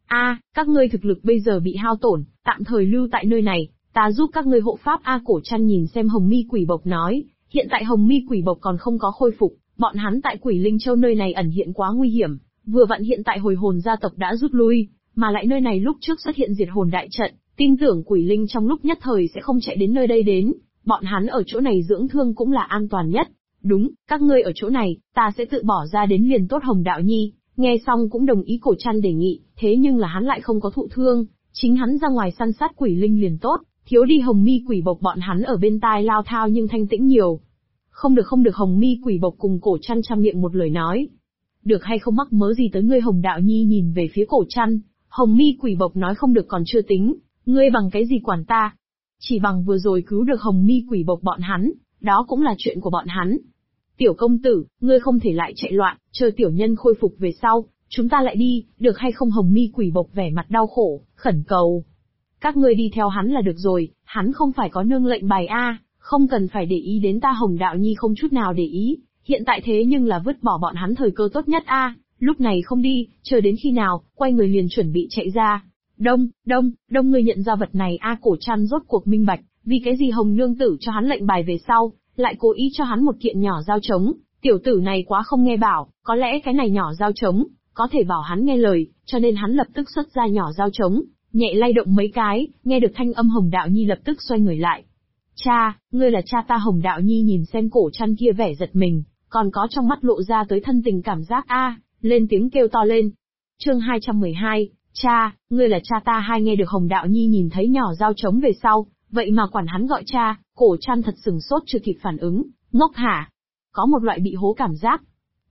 Các ngươi thực lực bây giờ bị hao tổn, tạm thời lưu tại nơi này, ta giúp các ngươi hộ pháp. Cổ Trăn nhìn xem Hồng Mi Quỷ Bộc nói, hiện tại Hồng Mi Quỷ Bộc còn không có khôi phục, bọn hắn tại Quỷ Linh Châu nơi này ẩn hiện quá nguy hiểm, vừa vặn hiện tại hồi hồn gia tộc đã rút lui, mà lại nơi này lúc trước xuất hiện diệt hồn đại trận, tin tưởng Quỷ Linh trong lúc nhất thời sẽ không chạy đến nơi đây đến, bọn hắn ở chỗ này dưỡng thương cũng là an toàn nhất. Đúng, các ngươi ở chỗ này, ta sẽ tự bỏ ra đến liền tốt. Hồng Đạo Nhi nghe xong cũng đồng ý Cổ Trăn đề nghị, thế nhưng là hắn lại không có thụ thương, chính hắn ra ngoài săn sát Quỷ Linh liền tốt, thiếu đi Hồng Mi Quỷ Bộc bọn hắn ở bên tai lao thao nhưng thanh tĩnh nhiều. Không được, Hồng Mi Quỷ Bộc cùng Cổ Trăn chăm miệng một lời nói. Được hay không mắc mớ gì tới ngươi? Hồng Đạo Nhi nhìn về phía Cổ Trăn, Hồng Mi Quỷ Bộc nói không được còn chưa tính, ngươi bằng cái gì quản ta? Chỉ bằng vừa rồi cứu được Hồng Mi Quỷ Bộc bọn hắn, đó cũng là chuyện của bọn hắn. Tiểu công tử, ngươi không thể lại chạy loạn, chờ tiểu nhân khôi phục về sau, chúng ta lại đi, được hay không? Hồng Mi Quỷ Bộc vẻ mặt đau khổ, khẩn cầu. Các ngươi đi theo hắn là được rồi, hắn không phải có nương lệnh bài không cần phải để ý đến ta. Hồng Đạo Nhi không chút nào để ý, hiện tại thế nhưng là vứt bỏ bọn hắn thời cơ tốt nhất lúc này không đi, chờ đến khi nào, quay người liền chuẩn bị chạy ra. Đông, ngươi nhận ra vật này Cổ Trăn rốt cuộc minh bạch, vì cái gì Hồng Nương Tử cho hắn lệnh bài về sau, lại cố ý cho hắn một kiện nhỏ dao trống, tiểu tử này quá không nghe bảo, có lẽ cái này nhỏ dao trống, có thể bảo hắn nghe lời, cho nên hắn lập tức xuất ra nhỏ dao trống, nhẹ lay động mấy cái, nghe được thanh âm Hồng Đạo Nhi lập tức xoay người lại. Cha, ngươi là cha ta. Hồng Đạo Nhi nhìn xem Cổ Trăn kia vẻ giật mình, còn có trong mắt lộ ra tới thân tình cảm giác lên tiếng kêu to lên. Chương 212, cha, ngươi là cha ta. Nghe được Hồng Đạo Nhi nhìn thấy nhỏ dao trống về sau, vậy mà quản hắn gọi cha, Cổ Trăn thật sừng sốt chưa kịp phản ứng, ngốc hả? Có một loại bị hố cảm giác.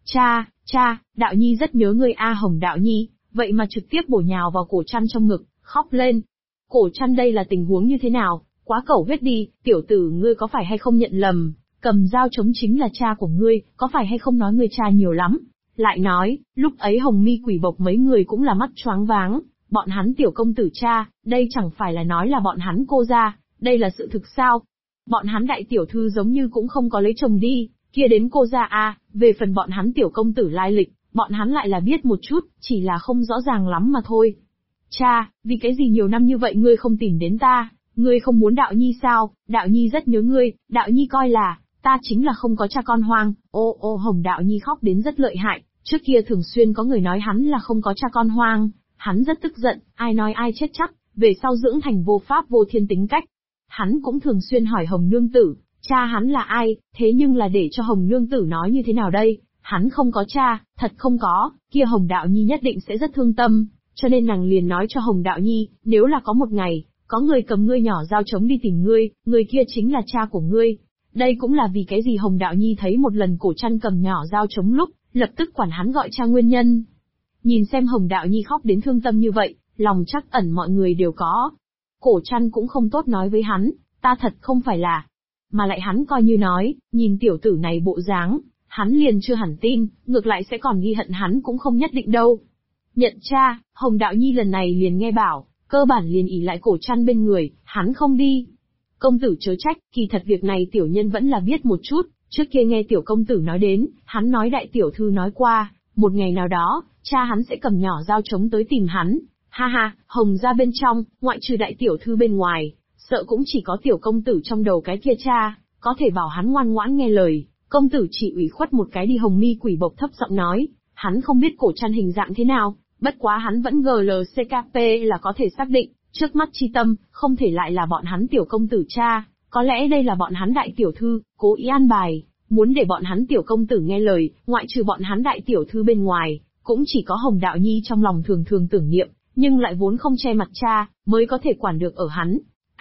Cha, Đạo Nhi rất nhớ ngươi Hồng Đạo Nhi, vậy mà trực tiếp bổ nhào vào Cổ Trăn trong ngực, khóc lên. Cổ Trăn đây là tình huống như thế nào? Quá cẩu huyết đi, tiểu tử ngươi có phải hay không nhận lầm, cầm dao trống chính là cha của ngươi, có phải hay không nói ngươi cha nhiều lắm? Lại nói, lúc ấy Hồng Mi Quỷ Bộc mấy người cũng là mắt choáng váng, bọn hắn tiểu công tử cha, đây chẳng phải là nói là bọn hắn cô gia, đây là sự thực sao? Bọn hắn đại tiểu thư giống như cũng không có lấy chồng đi, kia đến cô gia về phần bọn hắn tiểu công tử lai lịch, bọn hắn lại là biết một chút, chỉ là không rõ ràng lắm mà thôi. Cha, vì cái gì nhiều năm như vậy ngươi không tìm đến ta, ngươi không muốn Đạo Nhi sao? Đạo Nhi rất nhớ ngươi, Đạo Nhi coi là, ta chính là không có cha con hoang. Hồng Đạo Nhi khóc đến rất lợi hại, trước kia thường xuyên có người nói hắn là không có cha con hoang, hắn rất tức giận, ai nói ai chết chắc, về sau dưỡng thành vô pháp vô thiên tính cách. Hắn cũng thường xuyên hỏi Hồng Nương Tử, cha hắn là ai, thế nhưng là để cho Hồng Nương Tử nói như thế nào đây, hắn không có cha, thật không có, kia Hồng Đạo Nhi nhất định sẽ rất thương tâm, cho nên nàng liền nói cho Hồng Đạo Nhi, nếu là có một ngày, có người cầm ngươi nhỏ dao trống đi tìm ngươi, người kia chính là cha của ngươi. Đây cũng là vì cái gì Hồng Đạo Nhi thấy một lần Cổ Trăn cầm nhỏ dao trống lúc, lập tức quản hắn gọi cha nguyên nhân. Nhìn xem Hồng Đạo Nhi khóc đến thương tâm như vậy, lòng chắc ẩn mọi người đều có. Cổ Trăn cũng không tốt nói với hắn, ta thật không phải là. Mà lại hắn coi như nói, nhìn tiểu tử này bộ dáng, hắn liền chưa hẳn tin, ngược lại sẽ còn ghi hận hắn cũng không nhất định đâu. Nhận cha, Hồng Đạo Nhi lần này liền nghe bảo, cơ bản liền ỉ lại Cổ Trăn bên người, hắn không đi. Công tử chớ trách, kỳ thật việc này tiểu nhân vẫn là biết một chút, trước kia nghe tiểu công tử nói đến, hắn nói đại tiểu thư nói qua, một ngày nào đó, cha hắn sẽ cầm nhỏ dao trống tới tìm hắn. Ha, Hồng ra bên trong, ngoại trừ đại tiểu thư bên ngoài, sợ cũng chỉ có tiểu công tử trong đầu cái kia cha, có thể bảo hắn ngoan ngoãn nghe lời. Công tử chỉ ủy khuất một cái đi. Hồng Mi Quỷ Bộc thấp giọng nói, hắn không biết Cổ Trăn hình dạng thế nào, bất quá hắn vẫn GLCKP là có thể xác định, trước mắt chi tâm, không thể lại là bọn hắn tiểu công tử cha, có lẽ đây là bọn hắn đại tiểu thư, cố ý an bài, muốn để bọn hắn tiểu công tử nghe lời, ngoại trừ bọn hắn đại tiểu thư bên ngoài, cũng chỉ có Hồng Đạo Nhi trong lòng thường thường tưởng niệm, nhưng lại vốn không che mặt cha, mới có thể quản được ở hắn.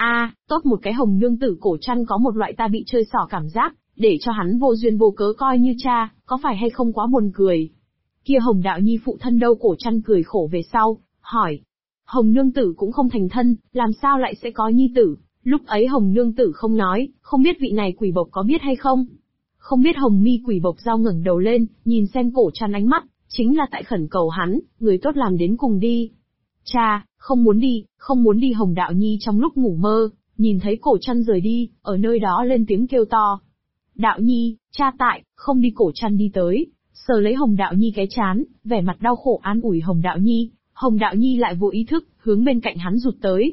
Tốt một cái Hồng Nương Tử. Cổ Trăn có một loại ta bị chơi xỏ cảm giác, để cho hắn vô duyên vô cớ coi như cha, có phải hay không quá buồn cười. Kia Hồng Đạo Nhi phụ thân đâu? Cổ Trăn cười khổ về sau, hỏi. Hồng Nương Tử cũng không thành thân, làm sao lại sẽ có nhi tử? Lúc ấy Hồng Nương Tử không nói, không biết vị này Quỷ Bộc có biết hay không? Không biết hồng mi quỷ bộc dao ngẩng đầu lên, nhìn xem cổ trăn ánh mắt, chính là tại khẩn cầu hắn, người tốt làm đến cùng đi. Cha, không muốn đi Hồng Đạo Nhi trong lúc ngủ mơ, nhìn thấy cổ trăn rời đi, ở nơi đó lên tiếng kêu to. Đạo Nhi, cha tại, không đi cổ trăn đi tới, sờ lấy Hồng Đạo Nhi cái chán, vẻ mặt đau khổ an ủi Hồng Đạo Nhi, Hồng Đạo Nhi lại vô ý thức, hướng bên cạnh hắn rụt tới.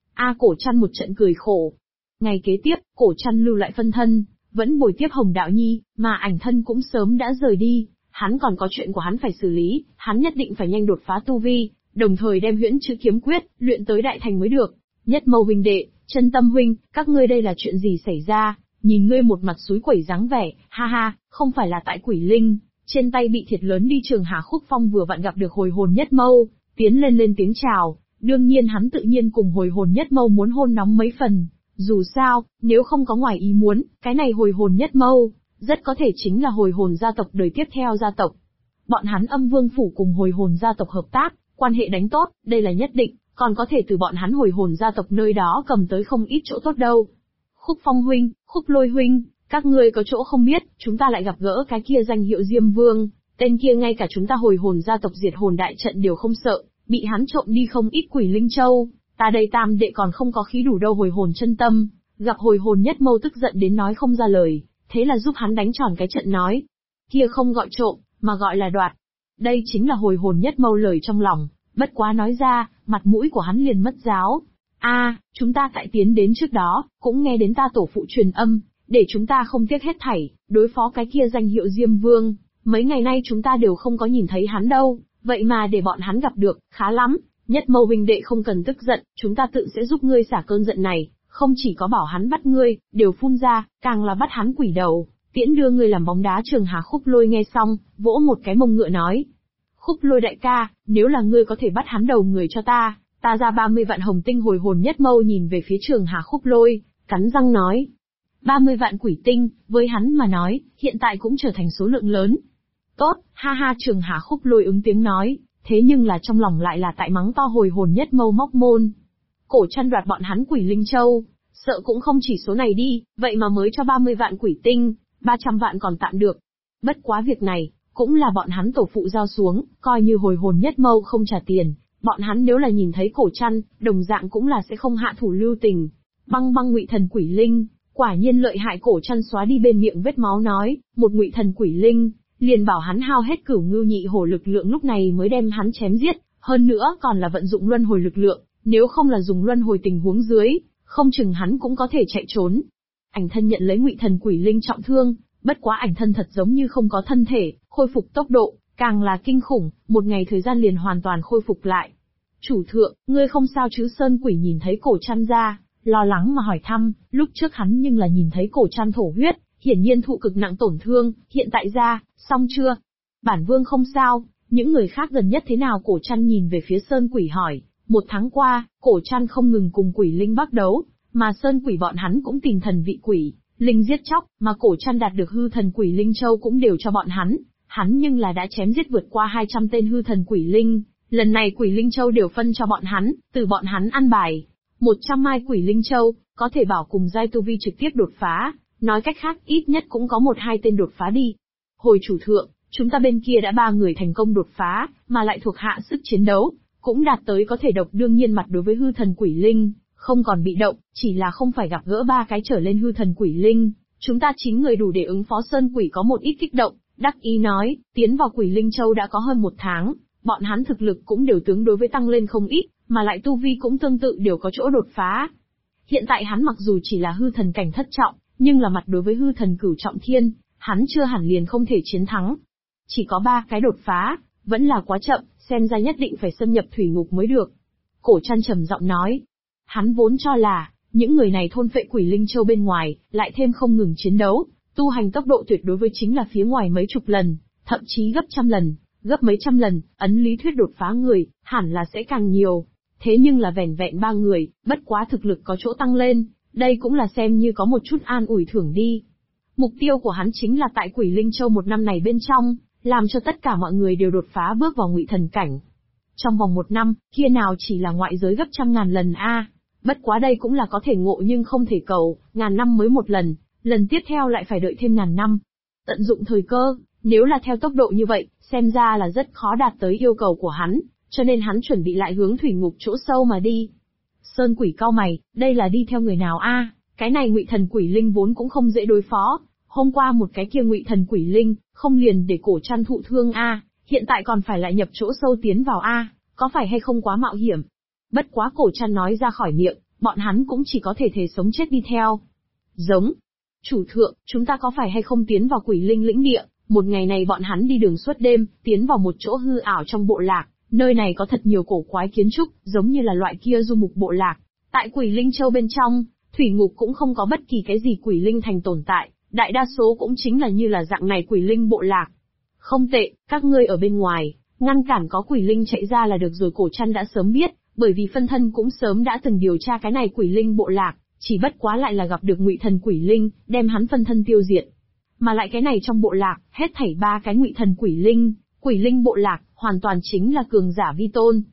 Cổ trăn một trận cười khổ. Ngày kế tiếp, cổ trăn lưu lại phân thân, vẫn bồi tiếp Hồng Đạo Nhi, mà ảnh thân cũng sớm đã rời đi, hắn còn có chuyện của hắn phải xử lý, hắn nhất định phải nhanh đột phá tu vi, đồng thời đem huyễn chữ kiếm quyết, luyện tới đại thành mới được. Nhất Mâu huynh đệ, Chân Tâm huynh, các ngươi đây là chuyện gì xảy ra, nhìn ngươi một mặt súi quẩy dáng vẻ, ha ha, không phải là tại Quỷ Linh, trên tay bị thiệt lớn đi Trường Hà Khúc Phong vừa vặn gặp được Hồi Hồn Nhất Mâu, tiến lên tiếng chào, đương nhiên hắn tự nhiên cùng Hồi Hồn Nhất Mâu muốn hôn nóng mấy phần, dù sao, nếu không có ngoài ý muốn, cái này Hồi Hồn Nhất Mâu, rất có thể chính là Hồi Hồn gia tộc đời tiếp theo gia tộc. Bọn hắn Âm Vương phủ cùng Hồi Hồn gia tộc hợp tác, quan hệ đánh tốt, đây là nhất định, còn có thể từ bọn hắn Hồi Hồn gia tộc nơi đó cầm tới không ít chỗ tốt đâu. Khúc Phong huynh, Khúc Lôi huynh, các ngươi có chỗ không biết, chúng ta lại gặp gỡ cái kia danh hiệu Diêm Vương, tên kia ngay cả chúng ta Hồi Hồn gia tộc diệt hồn đại trận đều không sợ, bị hắn trộm đi không ít Quỷ Linh Châu, ta đây tam đệ còn không có khí đủ đâu. Hồi Hồn Chân Tâm, gặp Hồi Hồn Nhất Mâu tức giận đến nói không ra lời, thế là giúp hắn đánh tròn cái trận nói, kia không gọi trộm, mà gọi là đoạt. Đây chính là Hồi Hồn Nhất Mâu lời trong lòng, bất quá nói ra, mặt mũi của hắn liền mất giáo. Chúng ta tại tiến đến trước đó, cũng nghe đến ta tổ phụ truyền âm, để chúng ta không tiếc hết thảy, đối phó cái kia danh hiệu Diêm Vương, mấy ngày nay chúng ta đều không có nhìn thấy hắn đâu, vậy mà để bọn hắn gặp được, khá lắm. Nhất Mâu huynh đệ không cần tức giận, chúng ta tự sẽ giúp ngươi xả cơn giận này, không chỉ có bảo hắn bắt ngươi, đều phun ra, càng là bắt hắn quỷ đầu, tiễn đưa ngươi làm bóng đá Trường Hà. Khúc Lôi nghe xong, vỗ một cái mông ngựa nói. Khúc Lôi đại ca, nếu là ngươi có thể bắt hắn đầu người cho ta ra 30 vạn hồng tinh. Hồi Hồn Nhất Mâu nhìn về phía Trường Hà Khúc Lôi, cắn răng nói. 30 vạn quỷ tinh, với hắn mà nói, hiện tại cũng trở thành số lượng lớn. Tốt, ha ha. Trường Hà Khúc Lôi ứng tiếng nói, thế nhưng là trong lòng lại là tại mắng to Hồi Hồn Nhất Mâu móc môn. Cổ trăn đoạt bọn hắn Quỷ Linh Châu, sợ cũng không chỉ số này đi, vậy mà mới cho 30 vạn quỷ tinh, 300 vạn còn tạm được. Bất quá việc này, cũng là bọn hắn tổ phụ giao xuống, coi như Hồi Hồn Nhất Mâu không trả tiền, bọn hắn nếu là nhìn thấy cổ trăn, đồng dạng cũng là sẽ không hạ thủ lưu tình. Băng Ngụy Thần Quỷ Linh, quả nhiên lợi hại. Cổ trăn xóa đi bên miệng vết máu nói, một Ngụy Thần Quỷ Linh, liền bảo hắn hao hết Cửu Ngưu Nhị Hổ lực lượng lúc này mới đem hắn chém giết, hơn nữa còn là vận dụng luân hồi lực lượng, nếu không là dùng luân hồi tình huống dưới, không chừng hắn cũng có thể chạy trốn. Ảnh thân nhận lấy Ngụy Thần Quỷ Linh trọng thương, bất quá ảnh thân thật giống như không có thân thể, khôi phục tốc độ, càng là kinh khủng, một ngày thời gian liền hoàn toàn khôi phục lại. Chủ thượng, ngươi không sao chứ? Sơn Quỷ nhìn thấy cổ trăn ra, lo lắng mà hỏi thăm, lúc trước hắn nhưng là nhìn thấy cổ trăn thổ huyết, hiển nhiên thụ cực nặng tổn thương, hiện tại ra, xong chưa? Bản vương không sao, những người khác gần nhất thế nào? Cổ trăn nhìn về phía Sơn Quỷ hỏi, 1 tháng qua, cổ trăn không ngừng cùng Quỷ Linh bắt đấu, mà Sơn Quỷ bọn hắn cũng tìm thần vị Quỷ Linh giết chóc, mà cổ trăn đạt được hư thần Quỷ Linh Châu cũng đều cho bọn hắn nhưng là đã chém giết vượt qua 200 tên hư thần Quỷ Linh, lần này Quỷ Linh Châu đều phân cho bọn hắn, từ bọn hắn ăn bài. 100 mai Quỷ Linh Châu, có thể bảo cùng giai tu vi trực tiếp đột phá, nói cách khác ít nhất cũng có 1-2 tên đột phá đi. Hồi chủ thượng, chúng ta bên kia đã 3 người thành công đột phá, mà lại thuộc hạ sức chiến đấu, cũng đạt tới có thể độc. Đương nhiên mặt đối với hư thần Quỷ Linh, không còn bị động, chỉ là không phải gặp gỡ 3 cái trở lên hư thần Quỷ Linh, chúng ta 9 người đủ để ứng phó. Sơn Quỷ có một ít kích động, đắc ý nói, tiến vào Quỷ Linh Châu đã có hơn 1 tháng, bọn hắn thực lực cũng đều tương đối với tăng lên không ít, mà lại tu vi cũng tương tự đều có chỗ đột phá. Hiện tại hắn mặc dù chỉ là hư thần cảnh thất trọng, nhưng là mặt đối với hư thần cửu trọng thiên, hắn chưa hẳn liền không thể chiến thắng. Chỉ có 3 cái đột phá, vẫn là quá chậm, xem ra nhất định phải xâm nhập thủy ngục mới được. Cổ trăn trầm giọng nói, hắn vốn cho là, những người này thôn phệ Quỷ Linh Châu bên ngoài, lại thêm không ngừng chiến đấu, tu hành tốc độ tuyệt đối với chính là phía ngoài mấy chục lần, thậm chí gấp trăm lần, gấp mấy trăm lần, ấn lý thuyết đột phá người, hẳn là sẽ càng nhiều. Thế nhưng là vẻn vẹn 3 người, bất quá thực lực có chỗ tăng lên, đây cũng là xem như có một chút an ủi thưởng đi. Mục tiêu của hắn chính là tại Quỷ Linh Châu 1 năm này bên trong, làm cho tất cả mọi người đều đột phá bước vào Ngụy Thần cảnh. Trong vòng 1 năm, kia nào chỉ là ngoại giới gấp trăm ngàn lần bất quá đây cũng là có thể ngộ nhưng không thể cầu, ngàn năm mới một lần, lần tiếp theo lại phải đợi thêm ngàn năm. Tận dụng thời cơ, nếu là theo tốc độ như vậy, xem ra là rất khó đạt tới yêu cầu của hắn, cho nên hắn chuẩn bị lại hướng thủy ngục chỗ sâu mà đi. Sơn Quỷ cau mày, đây là đi theo người nào a? Cái này Ngụy Thần Quỷ Linh vốn cũng không dễ đối phó, hôm qua một cái kia Ngụy Thần Quỷ Linh, không liền để Cổ Trăn thụ thương a, hiện tại còn phải lại nhập chỗ sâu tiến vào a, có phải hay không quá mạo hiểm? Bất quá Cổ Trăn nói ra khỏi miệng, bọn hắn cũng chỉ có thể thề sống chết đi theo. Giống. Chủ thượng, chúng ta có phải hay không tiến vào Quỷ Linh lĩnh địa? Một ngày này bọn hắn đi đường suốt đêm, tiến vào một chỗ hư ảo trong bộ lạc, nơi này có thật nhiều cổ quái kiến trúc, giống như là loại kia du mục bộ lạc. Tại Quỷ Linh Châu bên trong, thủy ngục cũng không có bất kỳ cái gì Quỷ Linh thành tồn tại, đại đa số cũng chính là như là dạng này Quỷ Linh bộ lạc. Không tệ, các ngươi ở bên ngoài, ngăn cản có Quỷ Linh chạy ra là được rồi. Cổ Trăn đã sớm biết, bởi vì phân thân cũng sớm đã từng điều tra cái này Quỷ Linh bộ lạc, chỉ bất quá lại là gặp được Ngụy Thần Quỷ Linh, đem hắn phân thân tiêu diệt. Mà lại cái này trong bộ lạc, hết thảy 3 cái Ngụy Thần Quỷ Linh bộ lạc, hoàn toàn chính là cường giả vi tôn.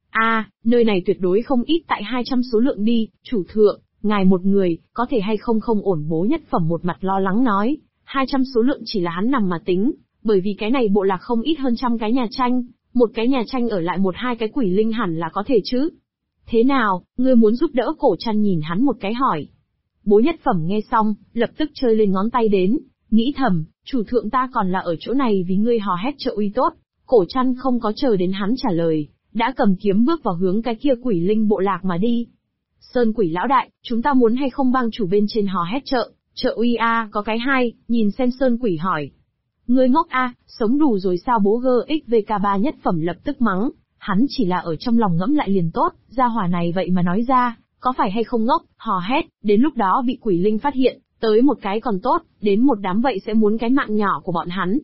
Nơi này tuyệt đối không ít tại 200 số lượng đi, chủ thượng, ngài một người, có thể hay không không ổn. Bố Nhất Phẩm một mặt lo lắng nói, 200 số lượng chỉ là hắn nằm mà tính, bởi vì cái này bộ lạc không ít hơn trăm cái nhà tranh, một cái nhà tranh ở lại 1-2 cái quỷ linh hẳn là có thể chứ. Thế nào, ngươi muốn giúp đỡ? Cổ Trăn nhìn hắn một cái hỏi. Bố Nhất Phẩm nghe xong, lập tức chơi lên ngón tay đến, nghĩ thầm, chủ thượng ta còn là ở chỗ này vì ngươi hò hét trợ uy tốt. Cổ Trăn không có chờ đến hắn trả lời, đã cầm kiếm bước vào hướng cái kia Quỷ Linh bộ lạc mà đi. Sơn Quỷ lão đại, chúng ta muốn hay không bang chủ bên trên hò hét trợ uy có cái hay, nhìn xem. Sơn Quỷ hỏi. Ngươi ngốc sống đủ rồi sao? Bố GXVK3 Nhất Phẩm lập tức mắng, hắn chỉ là ở trong lòng ngẫm lại liền tốt, gia hỏa này vậy mà nói ra, có phải hay không ngốc, hò hét, đến lúc đó bị Quỷ Linh phát hiện, tới một cái còn tốt, đến một đám vậy sẽ muốn cái mạng nhỏ của bọn hắn.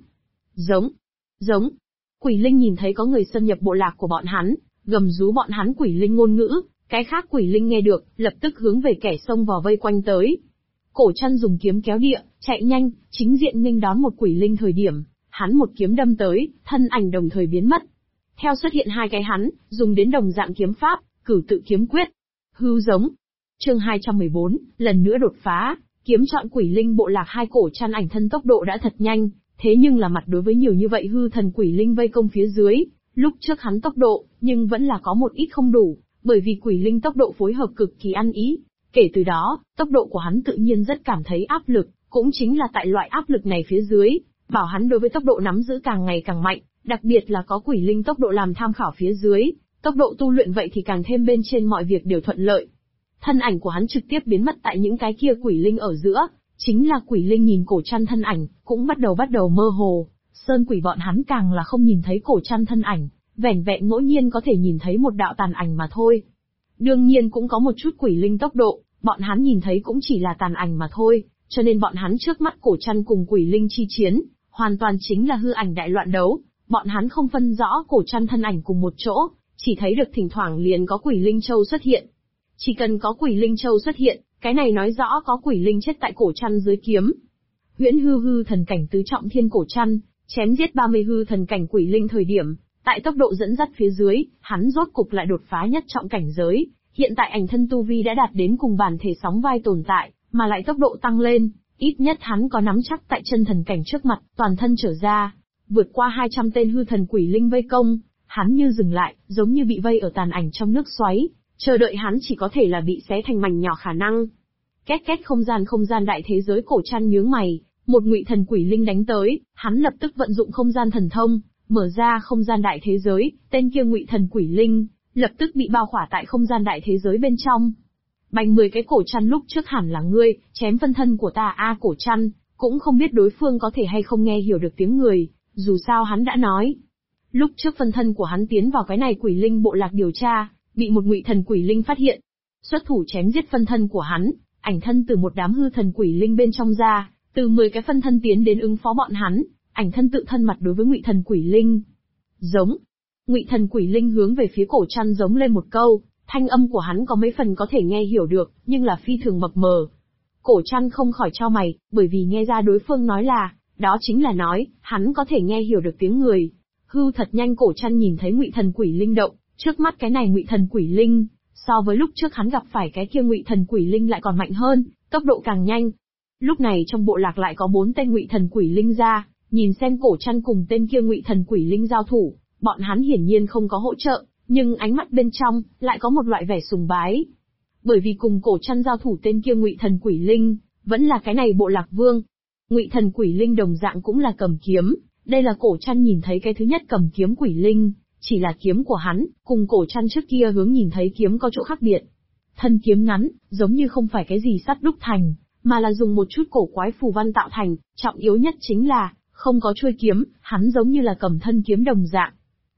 Giống. Quỷ Linh nhìn thấy có người xâm nhập bộ lạc của bọn hắn, gầm rú bọn hắn Quỷ Linh ngôn ngữ, cái khác Quỷ Linh nghe được, lập tức hướng về kẻ xông vào vây quanh tới. Cổ Trăn dùng kiếm kéo địa, chạy nhanh, chính diện nghênh đón một Quỷ Linh. Thời điểm, hắn một kiếm đâm tới, thân ảnh đồng thời biến mất. Theo xuất hiện 2 cái hắn, dùng đến đồng dạng kiếm pháp, cửu tự kiếm quyết. Hư giống. Chương 214, lần nữa đột phá, kiếm chọn Quỷ Linh bộ lạc. 2 Cổ Trăn ảnh thân tốc độ đã thật nhanh, thế nhưng là mặt đối với nhiều như vậy hư thần Quỷ Linh vây công phía dưới, lúc trước hắn tốc độ, nhưng vẫn là có một ít không đủ, bởi vì Quỷ Linh tốc độ phối hợp cực kỳ ăn ý. Kể từ đó, tốc độ của hắn tự nhiên rất cảm thấy áp lực, cũng chính là tại loại áp lực này phía dưới, bảo hắn đối với tốc độ nắm giữ càng ngày càng mạnh, đặc biệt là có Quỷ Linh tốc độ làm tham khảo phía dưới, tốc độ tu luyện vậy thì càng thêm bên trên mọi việc đều thuận lợi. Thân ảnh của hắn trực tiếp biến mất tại những cái kia Quỷ Linh ở giữa, chính là Quỷ Linh nhìn Cổ Trăn thân ảnh, cũng bắt đầu mơ hồ. Sơn Quỷ bọn hắn càng là không nhìn thấy Cổ Trăn thân ảnh, vẻn vẹn ngẫu nhiên có thể nhìn thấy một đạo tàn ảnh mà thôi. Đương nhiên cũng có một chút Quỷ Linh tốc độ, bọn hắn nhìn thấy cũng chỉ là tàn ảnh mà thôi, cho nên bọn hắn trước mắt Cổ Trăn cùng Quỷ Linh chi chiến, hoàn toàn chính là hư ảnh đại loạn đấu, bọn hắn không phân rõ Cổ Trăn thân ảnh cùng một chỗ, chỉ thấy được thỉnh thoảng liền có Quỷ Linh Châu xuất hiện. Chỉ cần có Quỷ Linh Châu xuất hiện, cái này nói rõ có Quỷ Linh chết tại Cổ Trăn dưới kiếm. Huyễn hư thần cảnh tứ trọng thiên Cổ Trăn, chém giết 30 hư thần cảnh Quỷ Linh. Thời điểm, tại tốc độ dẫn dắt phía dưới, hắn rốt cục lại đột phá nhất trọng cảnh giới, hiện tại ảnh thân tu vi đã đạt đến cùng bản thể sóng vai tồn tại, mà lại tốc độ tăng lên, ít nhất hắn có nắm chắc tại chân thần cảnh trước mặt, toàn thân trở ra, vượt qua 200 tên hư thần Quỷ Linh vây công, hắn như dừng lại, giống như bị vây ở tàn ảnh trong nước xoáy, chờ đợi hắn chỉ có thể là bị xé thành mảnh nhỏ khả năng. Két két không gian đại thế giới. Cổ Trăn nhướng mày, một Ngụy Thần Quỷ Linh đánh tới, hắn lập tức vận dụng không gian thần thông, mở ra không gian đại thế giới, tên kia Ngụy Thần Quỷ Linh lập tức bị bao khỏa tại không gian đại thế giới bên trong. Bành 10 cái. Cổ Trăn lúc trước hẳn là ngươi, chém phân thân của ta. Cổ Trăn cũng không biết đối phương có thể hay không nghe hiểu được tiếng người, dù sao hắn đã nói. Lúc trước phân thân của hắn tiến vào cái này Quỷ Linh bộ lạc điều tra, bị một Ngụy Thần Quỷ Linh phát hiện. Xuất thủ chém giết phân thân của hắn, ảnh thân từ một đám hư thần Quỷ Linh bên trong ra, từ 10 cái phân thân tiến đến ứng phó bọn hắn, ảnh thân tự thân mặt đối với Ngụy Thần Quỷ Linh. Giống. Ngụy Thần Quỷ Linh hướng về phía Cổ Trăn giống lên một câu, thanh âm của hắn có mấy phần có thể nghe hiểu được, nhưng là phi thường mập mờ. Cổ Trăn không khỏi chau mày, bởi vì nghe ra đối phương nói là, đó chính là nói, hắn có thể nghe hiểu được tiếng người. Hư thật nhanh. Cổ Trăn nhìn thấy Ngụy Thần Quỷ Linh động, trước mắt cái này Ngụy Thần Quỷ Linh, so với lúc trước hắn gặp phải cái kia Ngụy Thần Quỷ Linh lại còn mạnh hơn, tốc độ càng nhanh. Lúc này trong bộ lạc lại có 4 tên Ngụy Thần Quỷ Linh ra, nhìn xem Cổ Trăn cùng tên kia Ngụy Thần Quỷ Linh giao thủ, bọn hắn hiển nhiên không có hỗ trợ, nhưng ánh mắt bên trong lại có một loại vẻ sùng bái. Bởi vì cùng Cổ Trăn giao thủ tên kia Ngụy Thần Quỷ Linh, vẫn là cái này bộ lạc vương. Ngụy Thần Quỷ Linh đồng dạng cũng là cầm kiếm, đây là Cổ Trăn nhìn thấy cái thứ nhất cầm kiếm quỷ linh, chỉ là kiếm của hắn, cùng Cổ Trăn trước kia hướng nhìn thấy kiếm có chỗ khác biệt. Thân kiếm ngắn, giống như không phải cái gì sắt đúc thành, mà là dùng một chút cổ quái phù văn tạo thành, trọng yếu nhất chính là, không có chuôi kiếm, hắn giống như là cầm thân kiếm đồng dạng.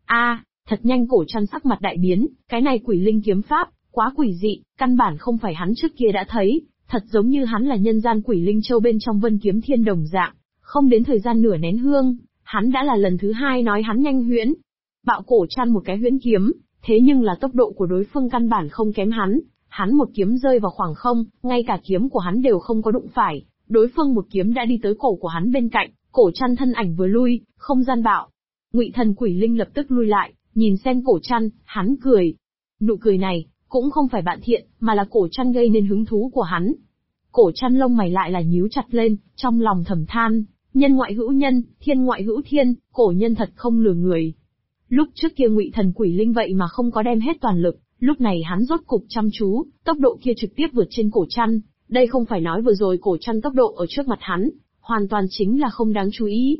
Thật nhanh Cổ Trăn sắc mặt đại biến, cái này quỷ linh kiếm pháp, quá quỷ dị, căn bản không phải hắn trước kia đã thấy, thật giống như hắn là nhân gian quỷ linh châu bên trong Vân Kiếm Thiên đồng dạng, không đến thời gian nửa nén hương, hắn đã là lần thứ 2 nói hắn nhanh huyễn. Bạo Cổ Trăn một cái huyễn kiếm, thế nhưng là tốc độ của đối phương căn bản không kém hắn một kiếm rơi vào khoảng không, ngay cả kiếm của hắn đều không có đụng phải, đối phương một kiếm đã đi tới cổ của hắn bên cạnh, Cổ Trăn thân ảnh vừa lui, không gian bạo. Ngụy Thần Quỷ Linh lập tức lui lại, nhìn xem Cổ Trăn, hắn cười. Nụ cười này, cũng không phải bạn thiện, mà là Cổ Trăn gây nên hứng thú của hắn. Cổ Trăn lông mày lại là nhíu chặt lên, trong lòng thầm than, nhân ngoại hữu nhân, thiên ngoại hữu thiên, cổ nhân thật không lừa người. Lúc trước kia Ngụy Thần Quỷ Linh vậy mà không có đem hết toàn lực, lúc này hắn rốt cục chăm chú, tốc độ kia trực tiếp vượt trên Cổ Trăn, đây không phải nói vừa rồi Cổ Trăn tốc độ ở trước mặt hắn, hoàn toàn chính là không đáng chú ý.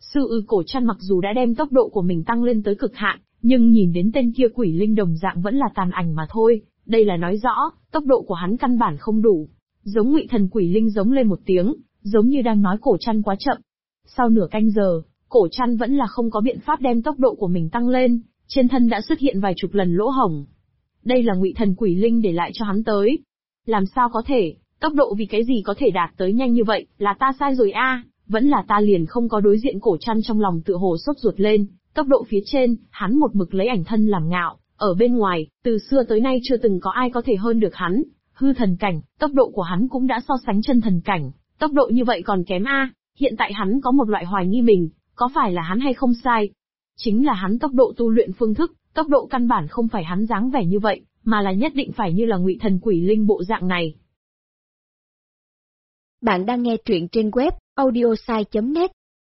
Cổ Trăn mặc dù đã đem tốc độ của mình tăng lên tới cực hạn, nhưng nhìn đến tên kia quỷ linh đồng dạng vẫn là tàn ảnh mà thôi, đây là nói rõ, tốc độ của hắn căn bản không đủ. Giống Ngụy Thần Quỷ Linh giống lên một tiếng, giống như đang nói Cổ Trăn quá chậm. Sau nửa canh giờ, Cổ Trăn vẫn là không có biện pháp đem tốc độ của mình tăng lên, trên thân đã xuất hiện vài chục lần lỗ hổng. Đây là Ngụy Thần Quỷ Linh để lại cho hắn tới. Làm sao có thể, tốc độ vì cái gì có thể đạt tới nhanh như vậy, là ta sai rồi vẫn là ta liền không có đối diện. Cổ Trăn trong lòng tựa hồ sốt ruột lên, tốc độ phía trên, hắn một mực lấy ảnh thân làm ngạo, ở bên ngoài, từ xưa tới nay chưa từng có ai có thể hơn được hắn. Hư thần cảnh, tốc độ của hắn cũng đã so sánh chân thần cảnh, tốc độ như vậy còn kém hiện tại hắn có một loại hoài nghi mình, có phải là hắn hay không sai? Chính là hắn tốc độ tu luyện phương thức, tốc độ căn bản không phải hắn dáng vẻ như vậy, mà là nhất định phải như là Ngụy Thần Quỷ Linh bộ dạng này. Bạn đang nghe truyện trên web audiosai.net.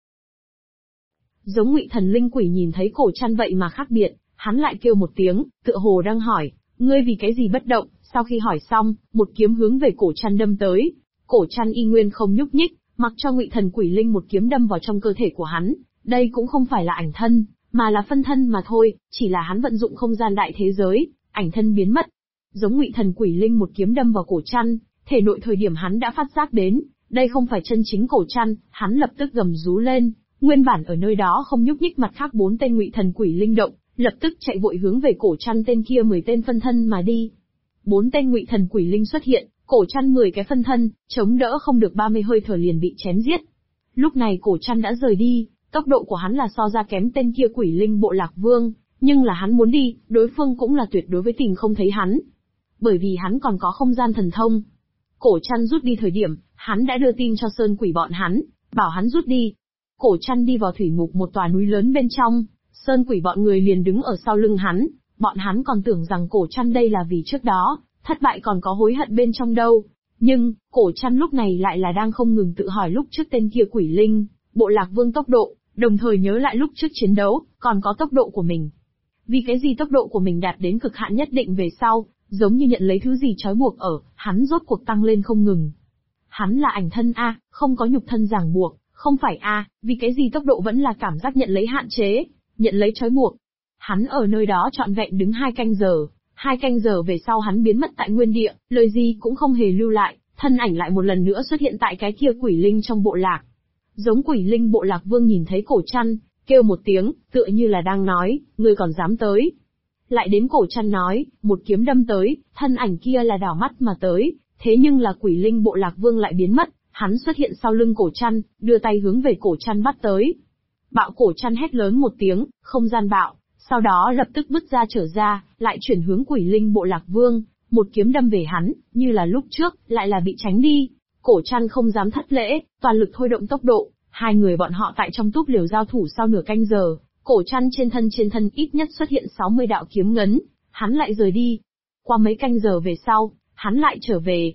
Giống Ngụy Thần Linh Quỷ nhìn thấy Cổ Trăn vậy mà khác biệt, hắn lại kêu một tiếng, tựa hồ đang hỏi, ngươi vì cái gì bất động? Sau khi hỏi xong, một kiếm hướng về Cổ Trăn đâm tới. Cổ Trăn y nguyên không nhúc nhích, mặc cho Ngụy Thần Quỷ Linh một kiếm đâm vào trong cơ thể của hắn. Đây cũng không phải là ảnh thân, mà là phân thân mà thôi, chỉ là hắn vận dụng không gian đại thế giới, ảnh thân biến mất. Giống Ngụy Thần Quỷ Linh một kiếm đâm vào Cổ Trăn, thể nội thời điểm hắn đã phát giác đến, đây không phải chân chính Cổ Trăn, hắn lập tức gầm rú lên. Nguyên bản ở nơi đó không nhúc nhích mặt khác 4 tên Ngụy Thần Quỷ Linh động, lập tức chạy vội hướng về Cổ Trăn tên kia 10 tên phân thân mà đi. 4 tên Ngụy Thần Quỷ Linh xuất hiện, Cổ Trăn 10 cái phân thân, chống đỡ không được 30 hơi thở liền bị chém giết. Lúc này Cổ Trăn đã rời đi, tốc độ của hắn là so ra kém tên kia Quỷ Linh bộ lạc vương, nhưng là hắn muốn đi, đối phương cũng là tuyệt đối với tình không thấy hắn. Bởi vì hắn còn có không gian thần thông. Cổ Trăn rút đi thời điểm, hắn đã đưa tin cho Sơn Quỷ bọn hắn, bảo hắn rút đi. Cổ Trăn đi vào thủy ngục một tòa núi lớn bên trong, Sơn Quỷ bọn người liền đứng ở sau lưng hắn, bọn hắn còn tưởng rằng Cổ Trăn đây là vì trước đó, thất bại còn có hối hận bên trong đâu. Nhưng, Cổ Trăn lúc này lại là đang không ngừng tự hỏi lúc trước tên kia Quỷ Linh, bộ lạc vương tốc độ, đồng thời nhớ lại lúc trước chiến đấu, còn có tốc độ của mình. Vì cái gì tốc độ của mình đạt đến cực hạn nhất định về sau, giống như nhận lấy thứ gì trói buộc hắn rốt cuộc tăng lên không ngừng. Hắn là ảnh thân không có nhục thân ràng buộc, không phải vì cái gì tốc độ vẫn là cảm giác nhận lấy hạn chế, nhận lấy trói buộc. Hắn ở nơi đó trọn vẹn đứng 2 canh giờ, 2 canh giờ về sau hắn biến mất tại nguyên địa, lời gì cũng không hề lưu lại, thân ảnh lại một lần nữa xuất hiện tại cái kia Quỷ Linh trong bộ lạc. Giống Quỷ Linh bộ lạc vương nhìn thấy Cổ Trăn, kêu một tiếng, tựa như là đang nói, ngươi còn dám tới. Lại đến Cổ Trăn nói, một kiếm đâm tới, thân ảnh kia là đảo mắt mà tới, thế nhưng là Quỷ Linh bộ lạc vương lại biến mất, hắn xuất hiện sau lưng Cổ Trăn, đưa tay hướng về Cổ Trăn bắt tới. Bạo Cổ Trăn hét lớn một tiếng, không gian bạo, sau đó lập tức bứt ra trở ra, lại chuyển hướng Quỷ Linh bộ lạc vương, một kiếm đâm về hắn, như là lúc trước, lại là bị tránh đi. Cổ Trăn không dám thất lễ, toàn lực thôi động tốc độ, hai người bọn họ tại trong túp liều giao thủ sau nửa canh giờ, Cổ Trăn trên thân ít nhất xuất hiện 60 đạo kiếm ngấn, hắn lại rời đi. Qua mấy canh giờ về sau, hắn lại trở về.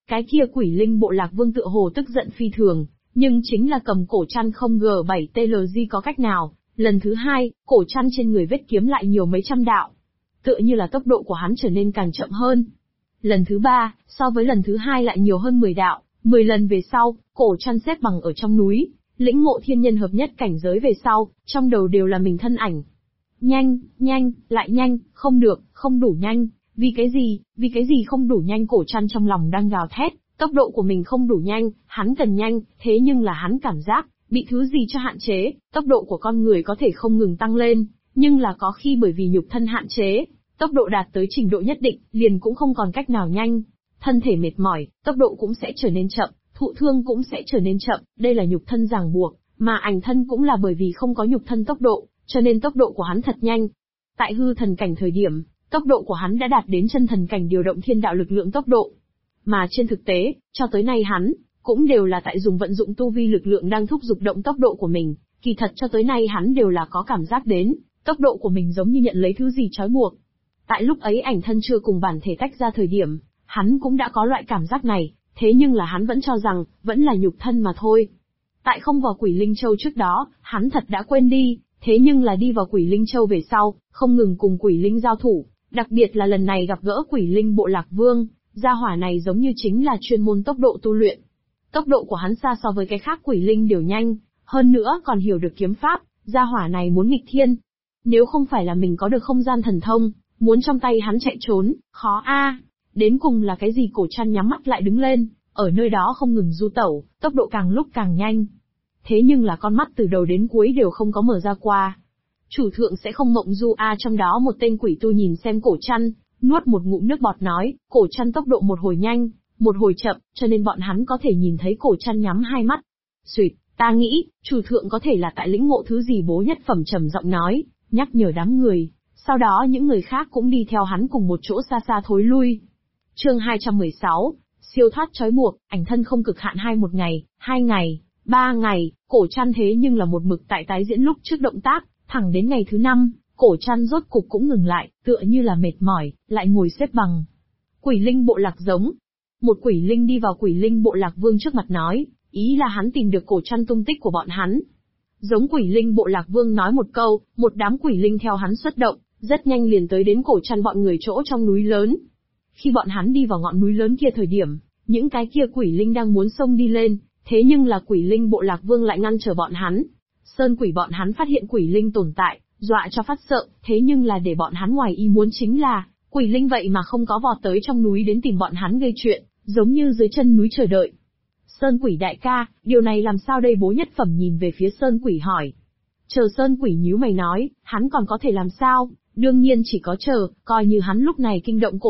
Cái kia quỷ linh bộ lạc vương tựa hồ tức giận phi thường, nhưng chính là cầm cổ chăn không G7TLG có cách nào. Lần thứ hai, cổ chăn trên người vết kiếm lại nhiều mấy trăm đạo. Tựa như là tốc độ của hắn trở nên càng chậm hơn. Lần thứ ba, so với lần thứ hai lại nhiều hơn 10 đạo, 10 lần về sau, cổ chăn xếp bằng ở trong núi, lĩnh ngộ thiên nhân hợp nhất cảnh giới về sau, trong đầu đều là mình thân ảnh. Nhanh, nhanh, lại nhanh, không được, không đủ nhanh, vì cái gì không đủ nhanh, cổ chăn trong lòng đang gào thét, tốc độ của mình không đủ nhanh, hắn cần nhanh, thế nhưng là hắn cảm giác, bị thứ gì cho hạn chế, tốc độ của con người có thể không ngừng tăng lên, nhưng là có khi bởi vì nhục thân hạn chế, tốc độ đạt tới trình độ nhất định, liền cũng không còn cách nào nhanh. Thân thể mệt mỏi, tốc độ cũng sẽ trở nên chậm, thụ thương cũng sẽ trở nên chậm, đây là nhục thân ràng buộc, mà ảnh thân cũng là bởi vì không có nhục thân tốc độ, cho nên tốc độ của hắn thật nhanh. Tại hư thần cảnh thời điểm, tốc độ của hắn đã đạt đến chân thần cảnh điều động thiên đạo lực lượng tốc độ. Mà trên thực tế, cho tới nay hắn, cũng đều là tại dùng vận dụng tu vi lực lượng đang thúc giục động tốc độ của mình, kỳ thật cho tới nay hắn đều là có cảm giác đến, tốc độ của mình giống như nhận lấy thứ gì trói buộc. Tại lúc ấy ảnh thân chưa cùng bản thể tách ra thời điểm, hắn cũng đã có loại cảm giác này, thế nhưng là hắn vẫn cho rằng, vẫn là nhục thân mà thôi. Tại không vào Quỷ Linh Châu trước đó, hắn thật đã quên đi, thế nhưng là đi vào Quỷ Linh Châu về sau, không ngừng cùng Quỷ Linh giao thủ, đặc biệt là lần này gặp gỡ Quỷ Linh bộ lạc vương, gia hỏa này giống như chính là chuyên môn tốc độ tu luyện. Tốc độ của hắn xa so với cái khác Quỷ Linh đều nhanh, hơn nữa còn hiểu được kiếm pháp, gia hỏa này muốn nghịch thiên. Nếu không phải là mình có được không gian thần thông, muốn trong tay hắn chạy trốn, khó a. Đến cùng là cái gì, cổ chăn nhắm mắt lại đứng lên, ở nơi đó không ngừng du tẩu, tốc độ càng lúc càng nhanh. Thế nhưng là con mắt từ đầu đến cuối đều không có mở ra qua. Chủ thượng sẽ không mộng du a, trong đó một tên quỷ tu nhìn xem cổ chăn, nuốt một ngụm nước bọt nói, cổ chăn tốc độ một hồi nhanh, một hồi chậm, cho nên bọn hắn có thể nhìn thấy cổ chăn nhắm hai mắt. Xuyệt, ta nghĩ, chủ thượng có thể là tại lĩnh ngộ thứ gì, bố nhất phẩm trầm giọng nói, nhắc nhở đám người. Sau đó những người khác cũng đi theo hắn cùng một chỗ xa xa thối lui. Chương 216, siêu thoát trói buộc, ảnh thân không cực hạn 1 ngày, 2 ngày, 3 ngày, cổ chăn thế nhưng là một mực tại tái diễn lúc trước động tác, thẳng đến ngày thứ 5, cổ chăn rốt cục cũng ngừng lại, tựa như là mệt mỏi, lại ngồi xếp bằng. Quỷ linh bộ lạc giống. Một quỷ linh đi vào Quỷ Linh bộ lạc vương trước mặt nói, ý là hắn tìm được cổ chăn tung tích của bọn hắn. Giống Quỷ Linh bộ lạc vương nói một câu, một đám quỷ linh theo hắn xuất động, rất nhanh liền tới đến cổ chăn bọn người chỗ trong núi lớn. Khi bọn hắn đi vào ngọn núi lớn kia thời điểm, những cái kia quỷ linh đang muốn xông đi lên, thế nhưng là Quỷ Linh bộ lạc vương lại ngăn trở bọn hắn. Sơn quỷ bọn hắn phát hiện quỷ linh tồn tại, dọa cho phát sợ, thế nhưng là để bọn hắn ngoài ý muốn chính là, quỷ linh vậy mà không có vọt tới trong núi đến tìm bọn hắn gây chuyện, giống như dưới chân núi chờ đợi. Sơn quỷ đại ca, điều này làm sao đây, bố nhất phẩm nhìn về phía Sơn quỷ hỏi. Chờ Sơn quỷ nhíu mày nói, hắn còn có thể làm sao, đương nhiên chỉ có chờ, coi như hắn lúc này kinh động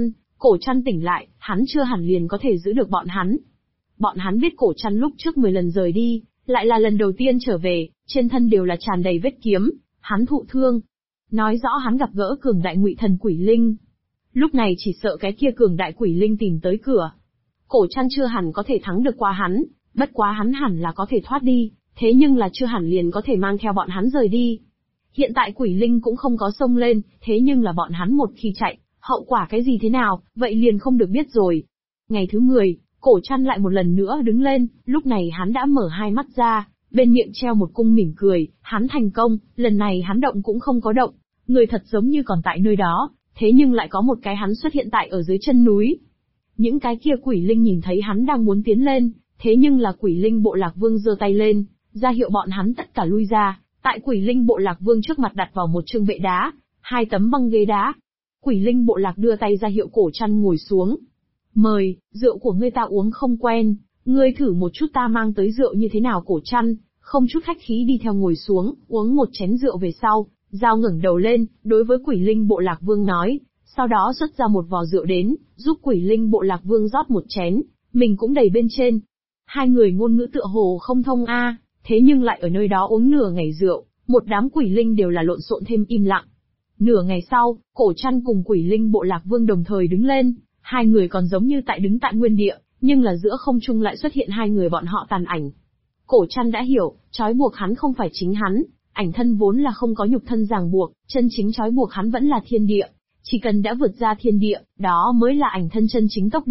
cổ chăn tỉnh lại, hắn chưa hẳn liền có thể giữ được bọn hắn. Bọn hắn biết cổ chăn lúc trước 10 lần rời đi, lại là lần đầu tiên trở về, trên thân đều là tràn đầy vết kiếm, hắn thụ thương. Nói rõ hắn gặp gỡ cường đại ngụy thần quỷ linh. Lúc này chỉ sợ cái kia cường đại quỷ linh tìm tới cửa. Cổ chăn chưa hẳn có thể thắng được qua hắn, bất quá hắn hẳn là có thể thoát đi, thế nhưng là chưa hẳn liền có thể mang theo bọn hắn rời đi. Hiện tại quỷ linh cũng không có xông lên, thế nhưng là bọn hắn một khi chạy, hậu quả cái gì thế nào, vậy liền không được biết rồi. Ngày thứ 10, cổ chăn lại một lần nữa đứng lên, lúc này hắn đã mở hai mắt ra, bên miệng treo một cung mỉm cười, hắn thành công, lần này hắn động cũng không có động, người thật giống như còn tại nơi đó, thế nhưng lại có một cái hắn xuất hiện tại ở dưới chân núi. Những cái kia quỷ linh nhìn thấy hắn đang muốn tiến lên, thế nhưng là Quỷ Linh bộ lạc vương giơ tay lên, ra hiệu bọn hắn tất cả lui ra, tại Quỷ Linh bộ lạc vương trước mặt đặt vào một chương bệ đá, 2 tấm băng ghế đá. Quỷ Linh bộ lạc đưa tay ra hiệu cổ chăn ngồi xuống. Mời, rượu của ngươi ta uống không quen, ngươi thử một chút ta mang tới rượu như thế nào, cổ chăn, không chút khách khí đi theo ngồi xuống, uống một chén rượu về sau, Giao ngẩng đầu lên, đối với Quỷ Linh bộ lạc vương nói, sau đó xuất ra một vò rượu đến, giúp Quỷ Linh bộ lạc vương rót một chén, mình cũng đầy bên trên. Hai người ngôn ngữ tựa hồ không thông a, thế nhưng lại ở nơi đó uống nửa ngày rượu, một đám quỷ linh đều là lộn xộn thêm im lặng. Nửa ngày sau, cổ chăn cùng Quỷ Linh bộ lạc vương đồng thời đứng lên, hai người còn giống như đứng tại nguyên địa, nhưng là giữa không trung lại xuất hiện hai người bọn họ tàn ảnh. Cổ chăn đã hiểu, trói buộc hắn không phải chính hắn, ảnh thân vốn là không có nhục thân ràng buộc, chân chính trói buộc hắn vẫn là thiên địa. Chỉ cần đã vượt ra thiên địa, đó mới là ảnh thân chân chính tốc độ,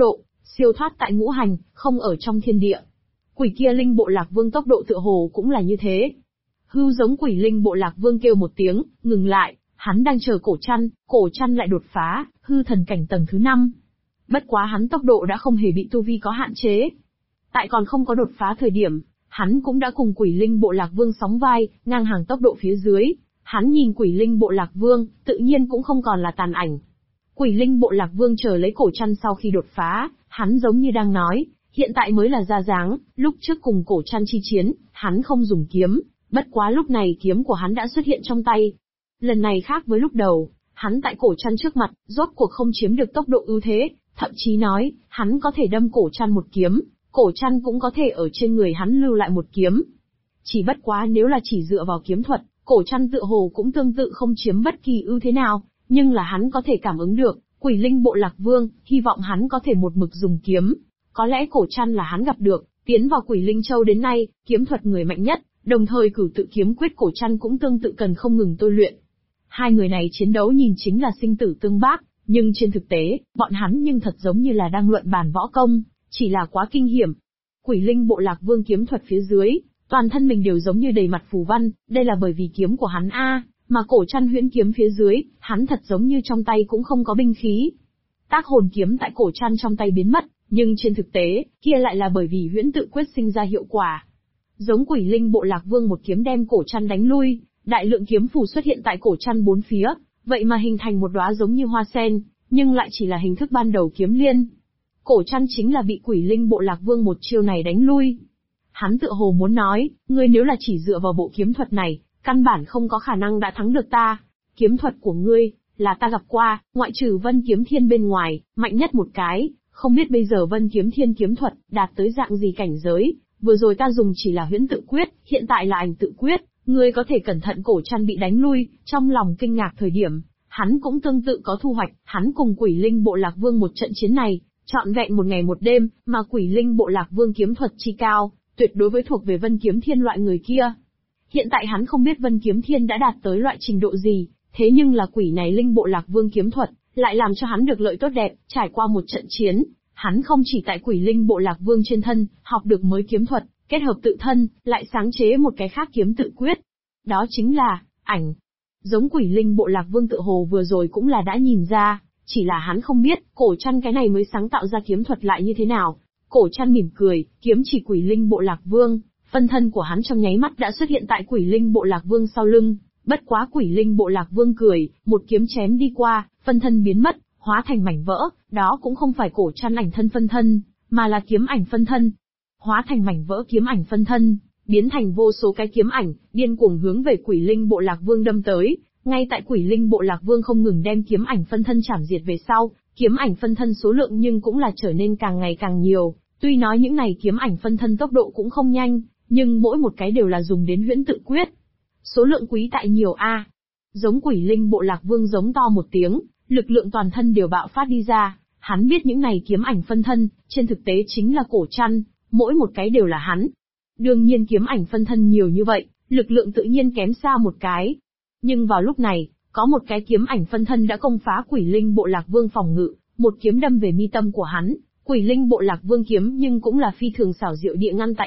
siêu thoát tại ngũ hành, không ở trong thiên địa. Quỷ kia linh bộ lạc vương tốc độ tựa hồ cũng là như thế. Hưu giống quỷ linh bộ lạc vương kêu một tiếng, ngừng lại, hắn đang chờ cổ chăn lại đột phá, hư thần cảnh tầng thứ 5. Bất quá hắn tốc độ đã không hề bị tu vi có hạn chế. Tại còn không có đột phá thời điểm, hắn cũng đã cùng quỷ linh bộ lạc vương sóng vai, ngang hàng tốc độ phía dưới. Hắn nhìn quỷ linh bộ lạc vương, tự nhiên cũng không còn là tàn ảnh. Quỷ linh bộ lạc vương chờ lấy cổ chăn sau khi đột phá, hắn giống như đang nói, hiện tại mới là ra dáng, lúc trước cùng cổ chăn chi chiến, hắn không dùng kiếm, bất quá lúc này kiếm của hắn đã xuất hiện trong tay. Lần này khác với lúc đầu, hắn tại cổ chăn trước mặt, rốt cuộc không chiếm được tốc độ ưu thế, thậm chí nói, hắn có thể đâm cổ chăn một kiếm, cổ chăn cũng có thể ở trên người hắn lưu lại một kiếm. Chỉ bất quá nếu là chỉ dựa vào kiếm thuật, cổ chăn tựa hồ cũng tương tự không chiếm bất kỳ ưu thế nào, nhưng là hắn có thể cảm ứng được, quỷ linh bộ lạc vương, hy vọng hắn có thể một mực dùng kiếm. Có lẽ cổ chăn là hắn gặp được, tiến vào quỷ linh châu đến nay, kiếm thuật người mạnh nhất, đồng thời cửu tự kiếm quyết cổ chăn cũng tương tự cần không ngừng tôi luyện. Hai người này chiến đấu nhìn chính là sinh tử tương bác, nhưng trên thực tế, bọn hắn nhưng thật giống như là đang luận bàn võ công, chỉ là quá kinh hiểm. Quỷ linh bộ lạc vương kiếm thuật phía dưới, toàn thân mình đều giống như đầy mặt phù văn, đây là bởi vì kiếm của hắn mà cổ chăn huyễn kiếm phía dưới, hắn thật giống như trong tay cũng không có binh khí. Tác hồn kiếm tại cổ chăn trong tay biến mất, nhưng trên thực tế, kia lại là bởi vì huyễn tự quyết sinh ra hiệu quả. Giống quỷ linh bộ lạc vương một kiếm đem cổ chăn đánh lui, đại lượng kiếm phù xuất hiện tại cổ chăn bốn phía, vậy mà hình thành một đóa giống như hoa sen, nhưng lại chỉ là hình thức ban đầu kiếm liên. Cổ chăn chính là bị quỷ linh bộ lạc vương một chiêu này đánh lui. Hắn tựa hồ muốn nói, ngươi nếu là chỉ dựa vào bộ kiếm thuật này, căn bản không có khả năng đã thắng được ta. Kiếm thuật của ngươi, là ta gặp qua, ngoại trừ Vân Kiếm Thiên bên ngoài, mạnh nhất một cái, không biết bây giờ Vân Kiếm Thiên kiếm thuật, đạt tới dạng gì cảnh giới, vừa rồi ta dùng chỉ là huyễn tự quyết, hiện tại là ảnh tự quyết, ngươi có thể cẩn thận. Cổ chăn bị đánh lui, trong lòng kinh ngạc thời điểm, hắn cũng tương tự có thu hoạch, hắn cùng quỷ linh bộ lạc vương một trận chiến này, trọn vẹn một ngày một đêm, mà quỷ linh bộ lạc vương kiếm thuật chi cao, tuyệt đối với thuộc về Vân Kiếm Thiên loại người kia. Hiện tại hắn không biết Vân Kiếm Thiên đã đạt tới loại trình độ gì, thế nhưng là quỷ này linh bộ lạc vương kiếm thuật, lại làm cho hắn được lợi tốt đẹp, trải qua một trận chiến, hắn không chỉ tại quỷ linh bộ lạc vương trên thân, học được mới kiếm thuật, kết hợp tự thân, lại sáng chế một cái khác kiếm tự quyết. Đó chính là, ảnh. Giống quỷ linh bộ lạc vương tự hồ vừa rồi cũng là đã nhìn ra, chỉ là hắn không biết, cổ chăn cái này mới sáng tạo ra kiếm thuật lại như thế nào. Cổ chăn mỉm cười, kiếm chỉ quỷ linh bộ lạc vương, phân thân của hắn trong nháy mắt đã xuất hiện tại quỷ linh bộ lạc vương sau lưng. Bất quá quỷ linh bộ lạc vương cười, một kiếm chém đi qua, phân thân biến mất, hóa thành mảnh vỡ, đó cũng không phải cổ chăn ảnh thân phân thân, mà là kiếm ảnh phân thân. Hóa thành mảnh vỡ kiếm ảnh phân thân, biến thành vô số cái kiếm ảnh, điên cuồng hướng về quỷ linh bộ lạc vương đâm tới. Ngay tại quỷ linh bộ lạc vương không ngừng đem kiếm ảnh phân thân chảm diệt về sau, kiếm ảnh phân thân số lượng nhưng cũng là trở nên càng ngày càng nhiều. Tuy nói những này kiếm ảnh phân thân tốc độ cũng không nhanh, nhưng mỗi một cái đều là dùng đến huyễn tự quyết. Số lượng quý tại nhiều Giống quỷ linh bộ lạc vương giống to một tiếng, lực lượng toàn thân đều bạo phát đi ra. Hắn biết những này kiếm ảnh phân thân, trên thực tế chính là cổ chăn, mỗi một cái đều là hắn. Đương nhiên kiếm ảnh phân thân nhiều như vậy, lực lượng tự nhiên kém xa một cái. Nhưng vào lúc này, có một cái kiếm ảnh phân thân đã công phá quỷ linh bộ lạc vương phòng ngự, một kiếm đâm về mi tâm của hắn. Quỷ linh bộ lạc vương kiếm nhưng cũng là phi thường xảo diệu địa ngăn tại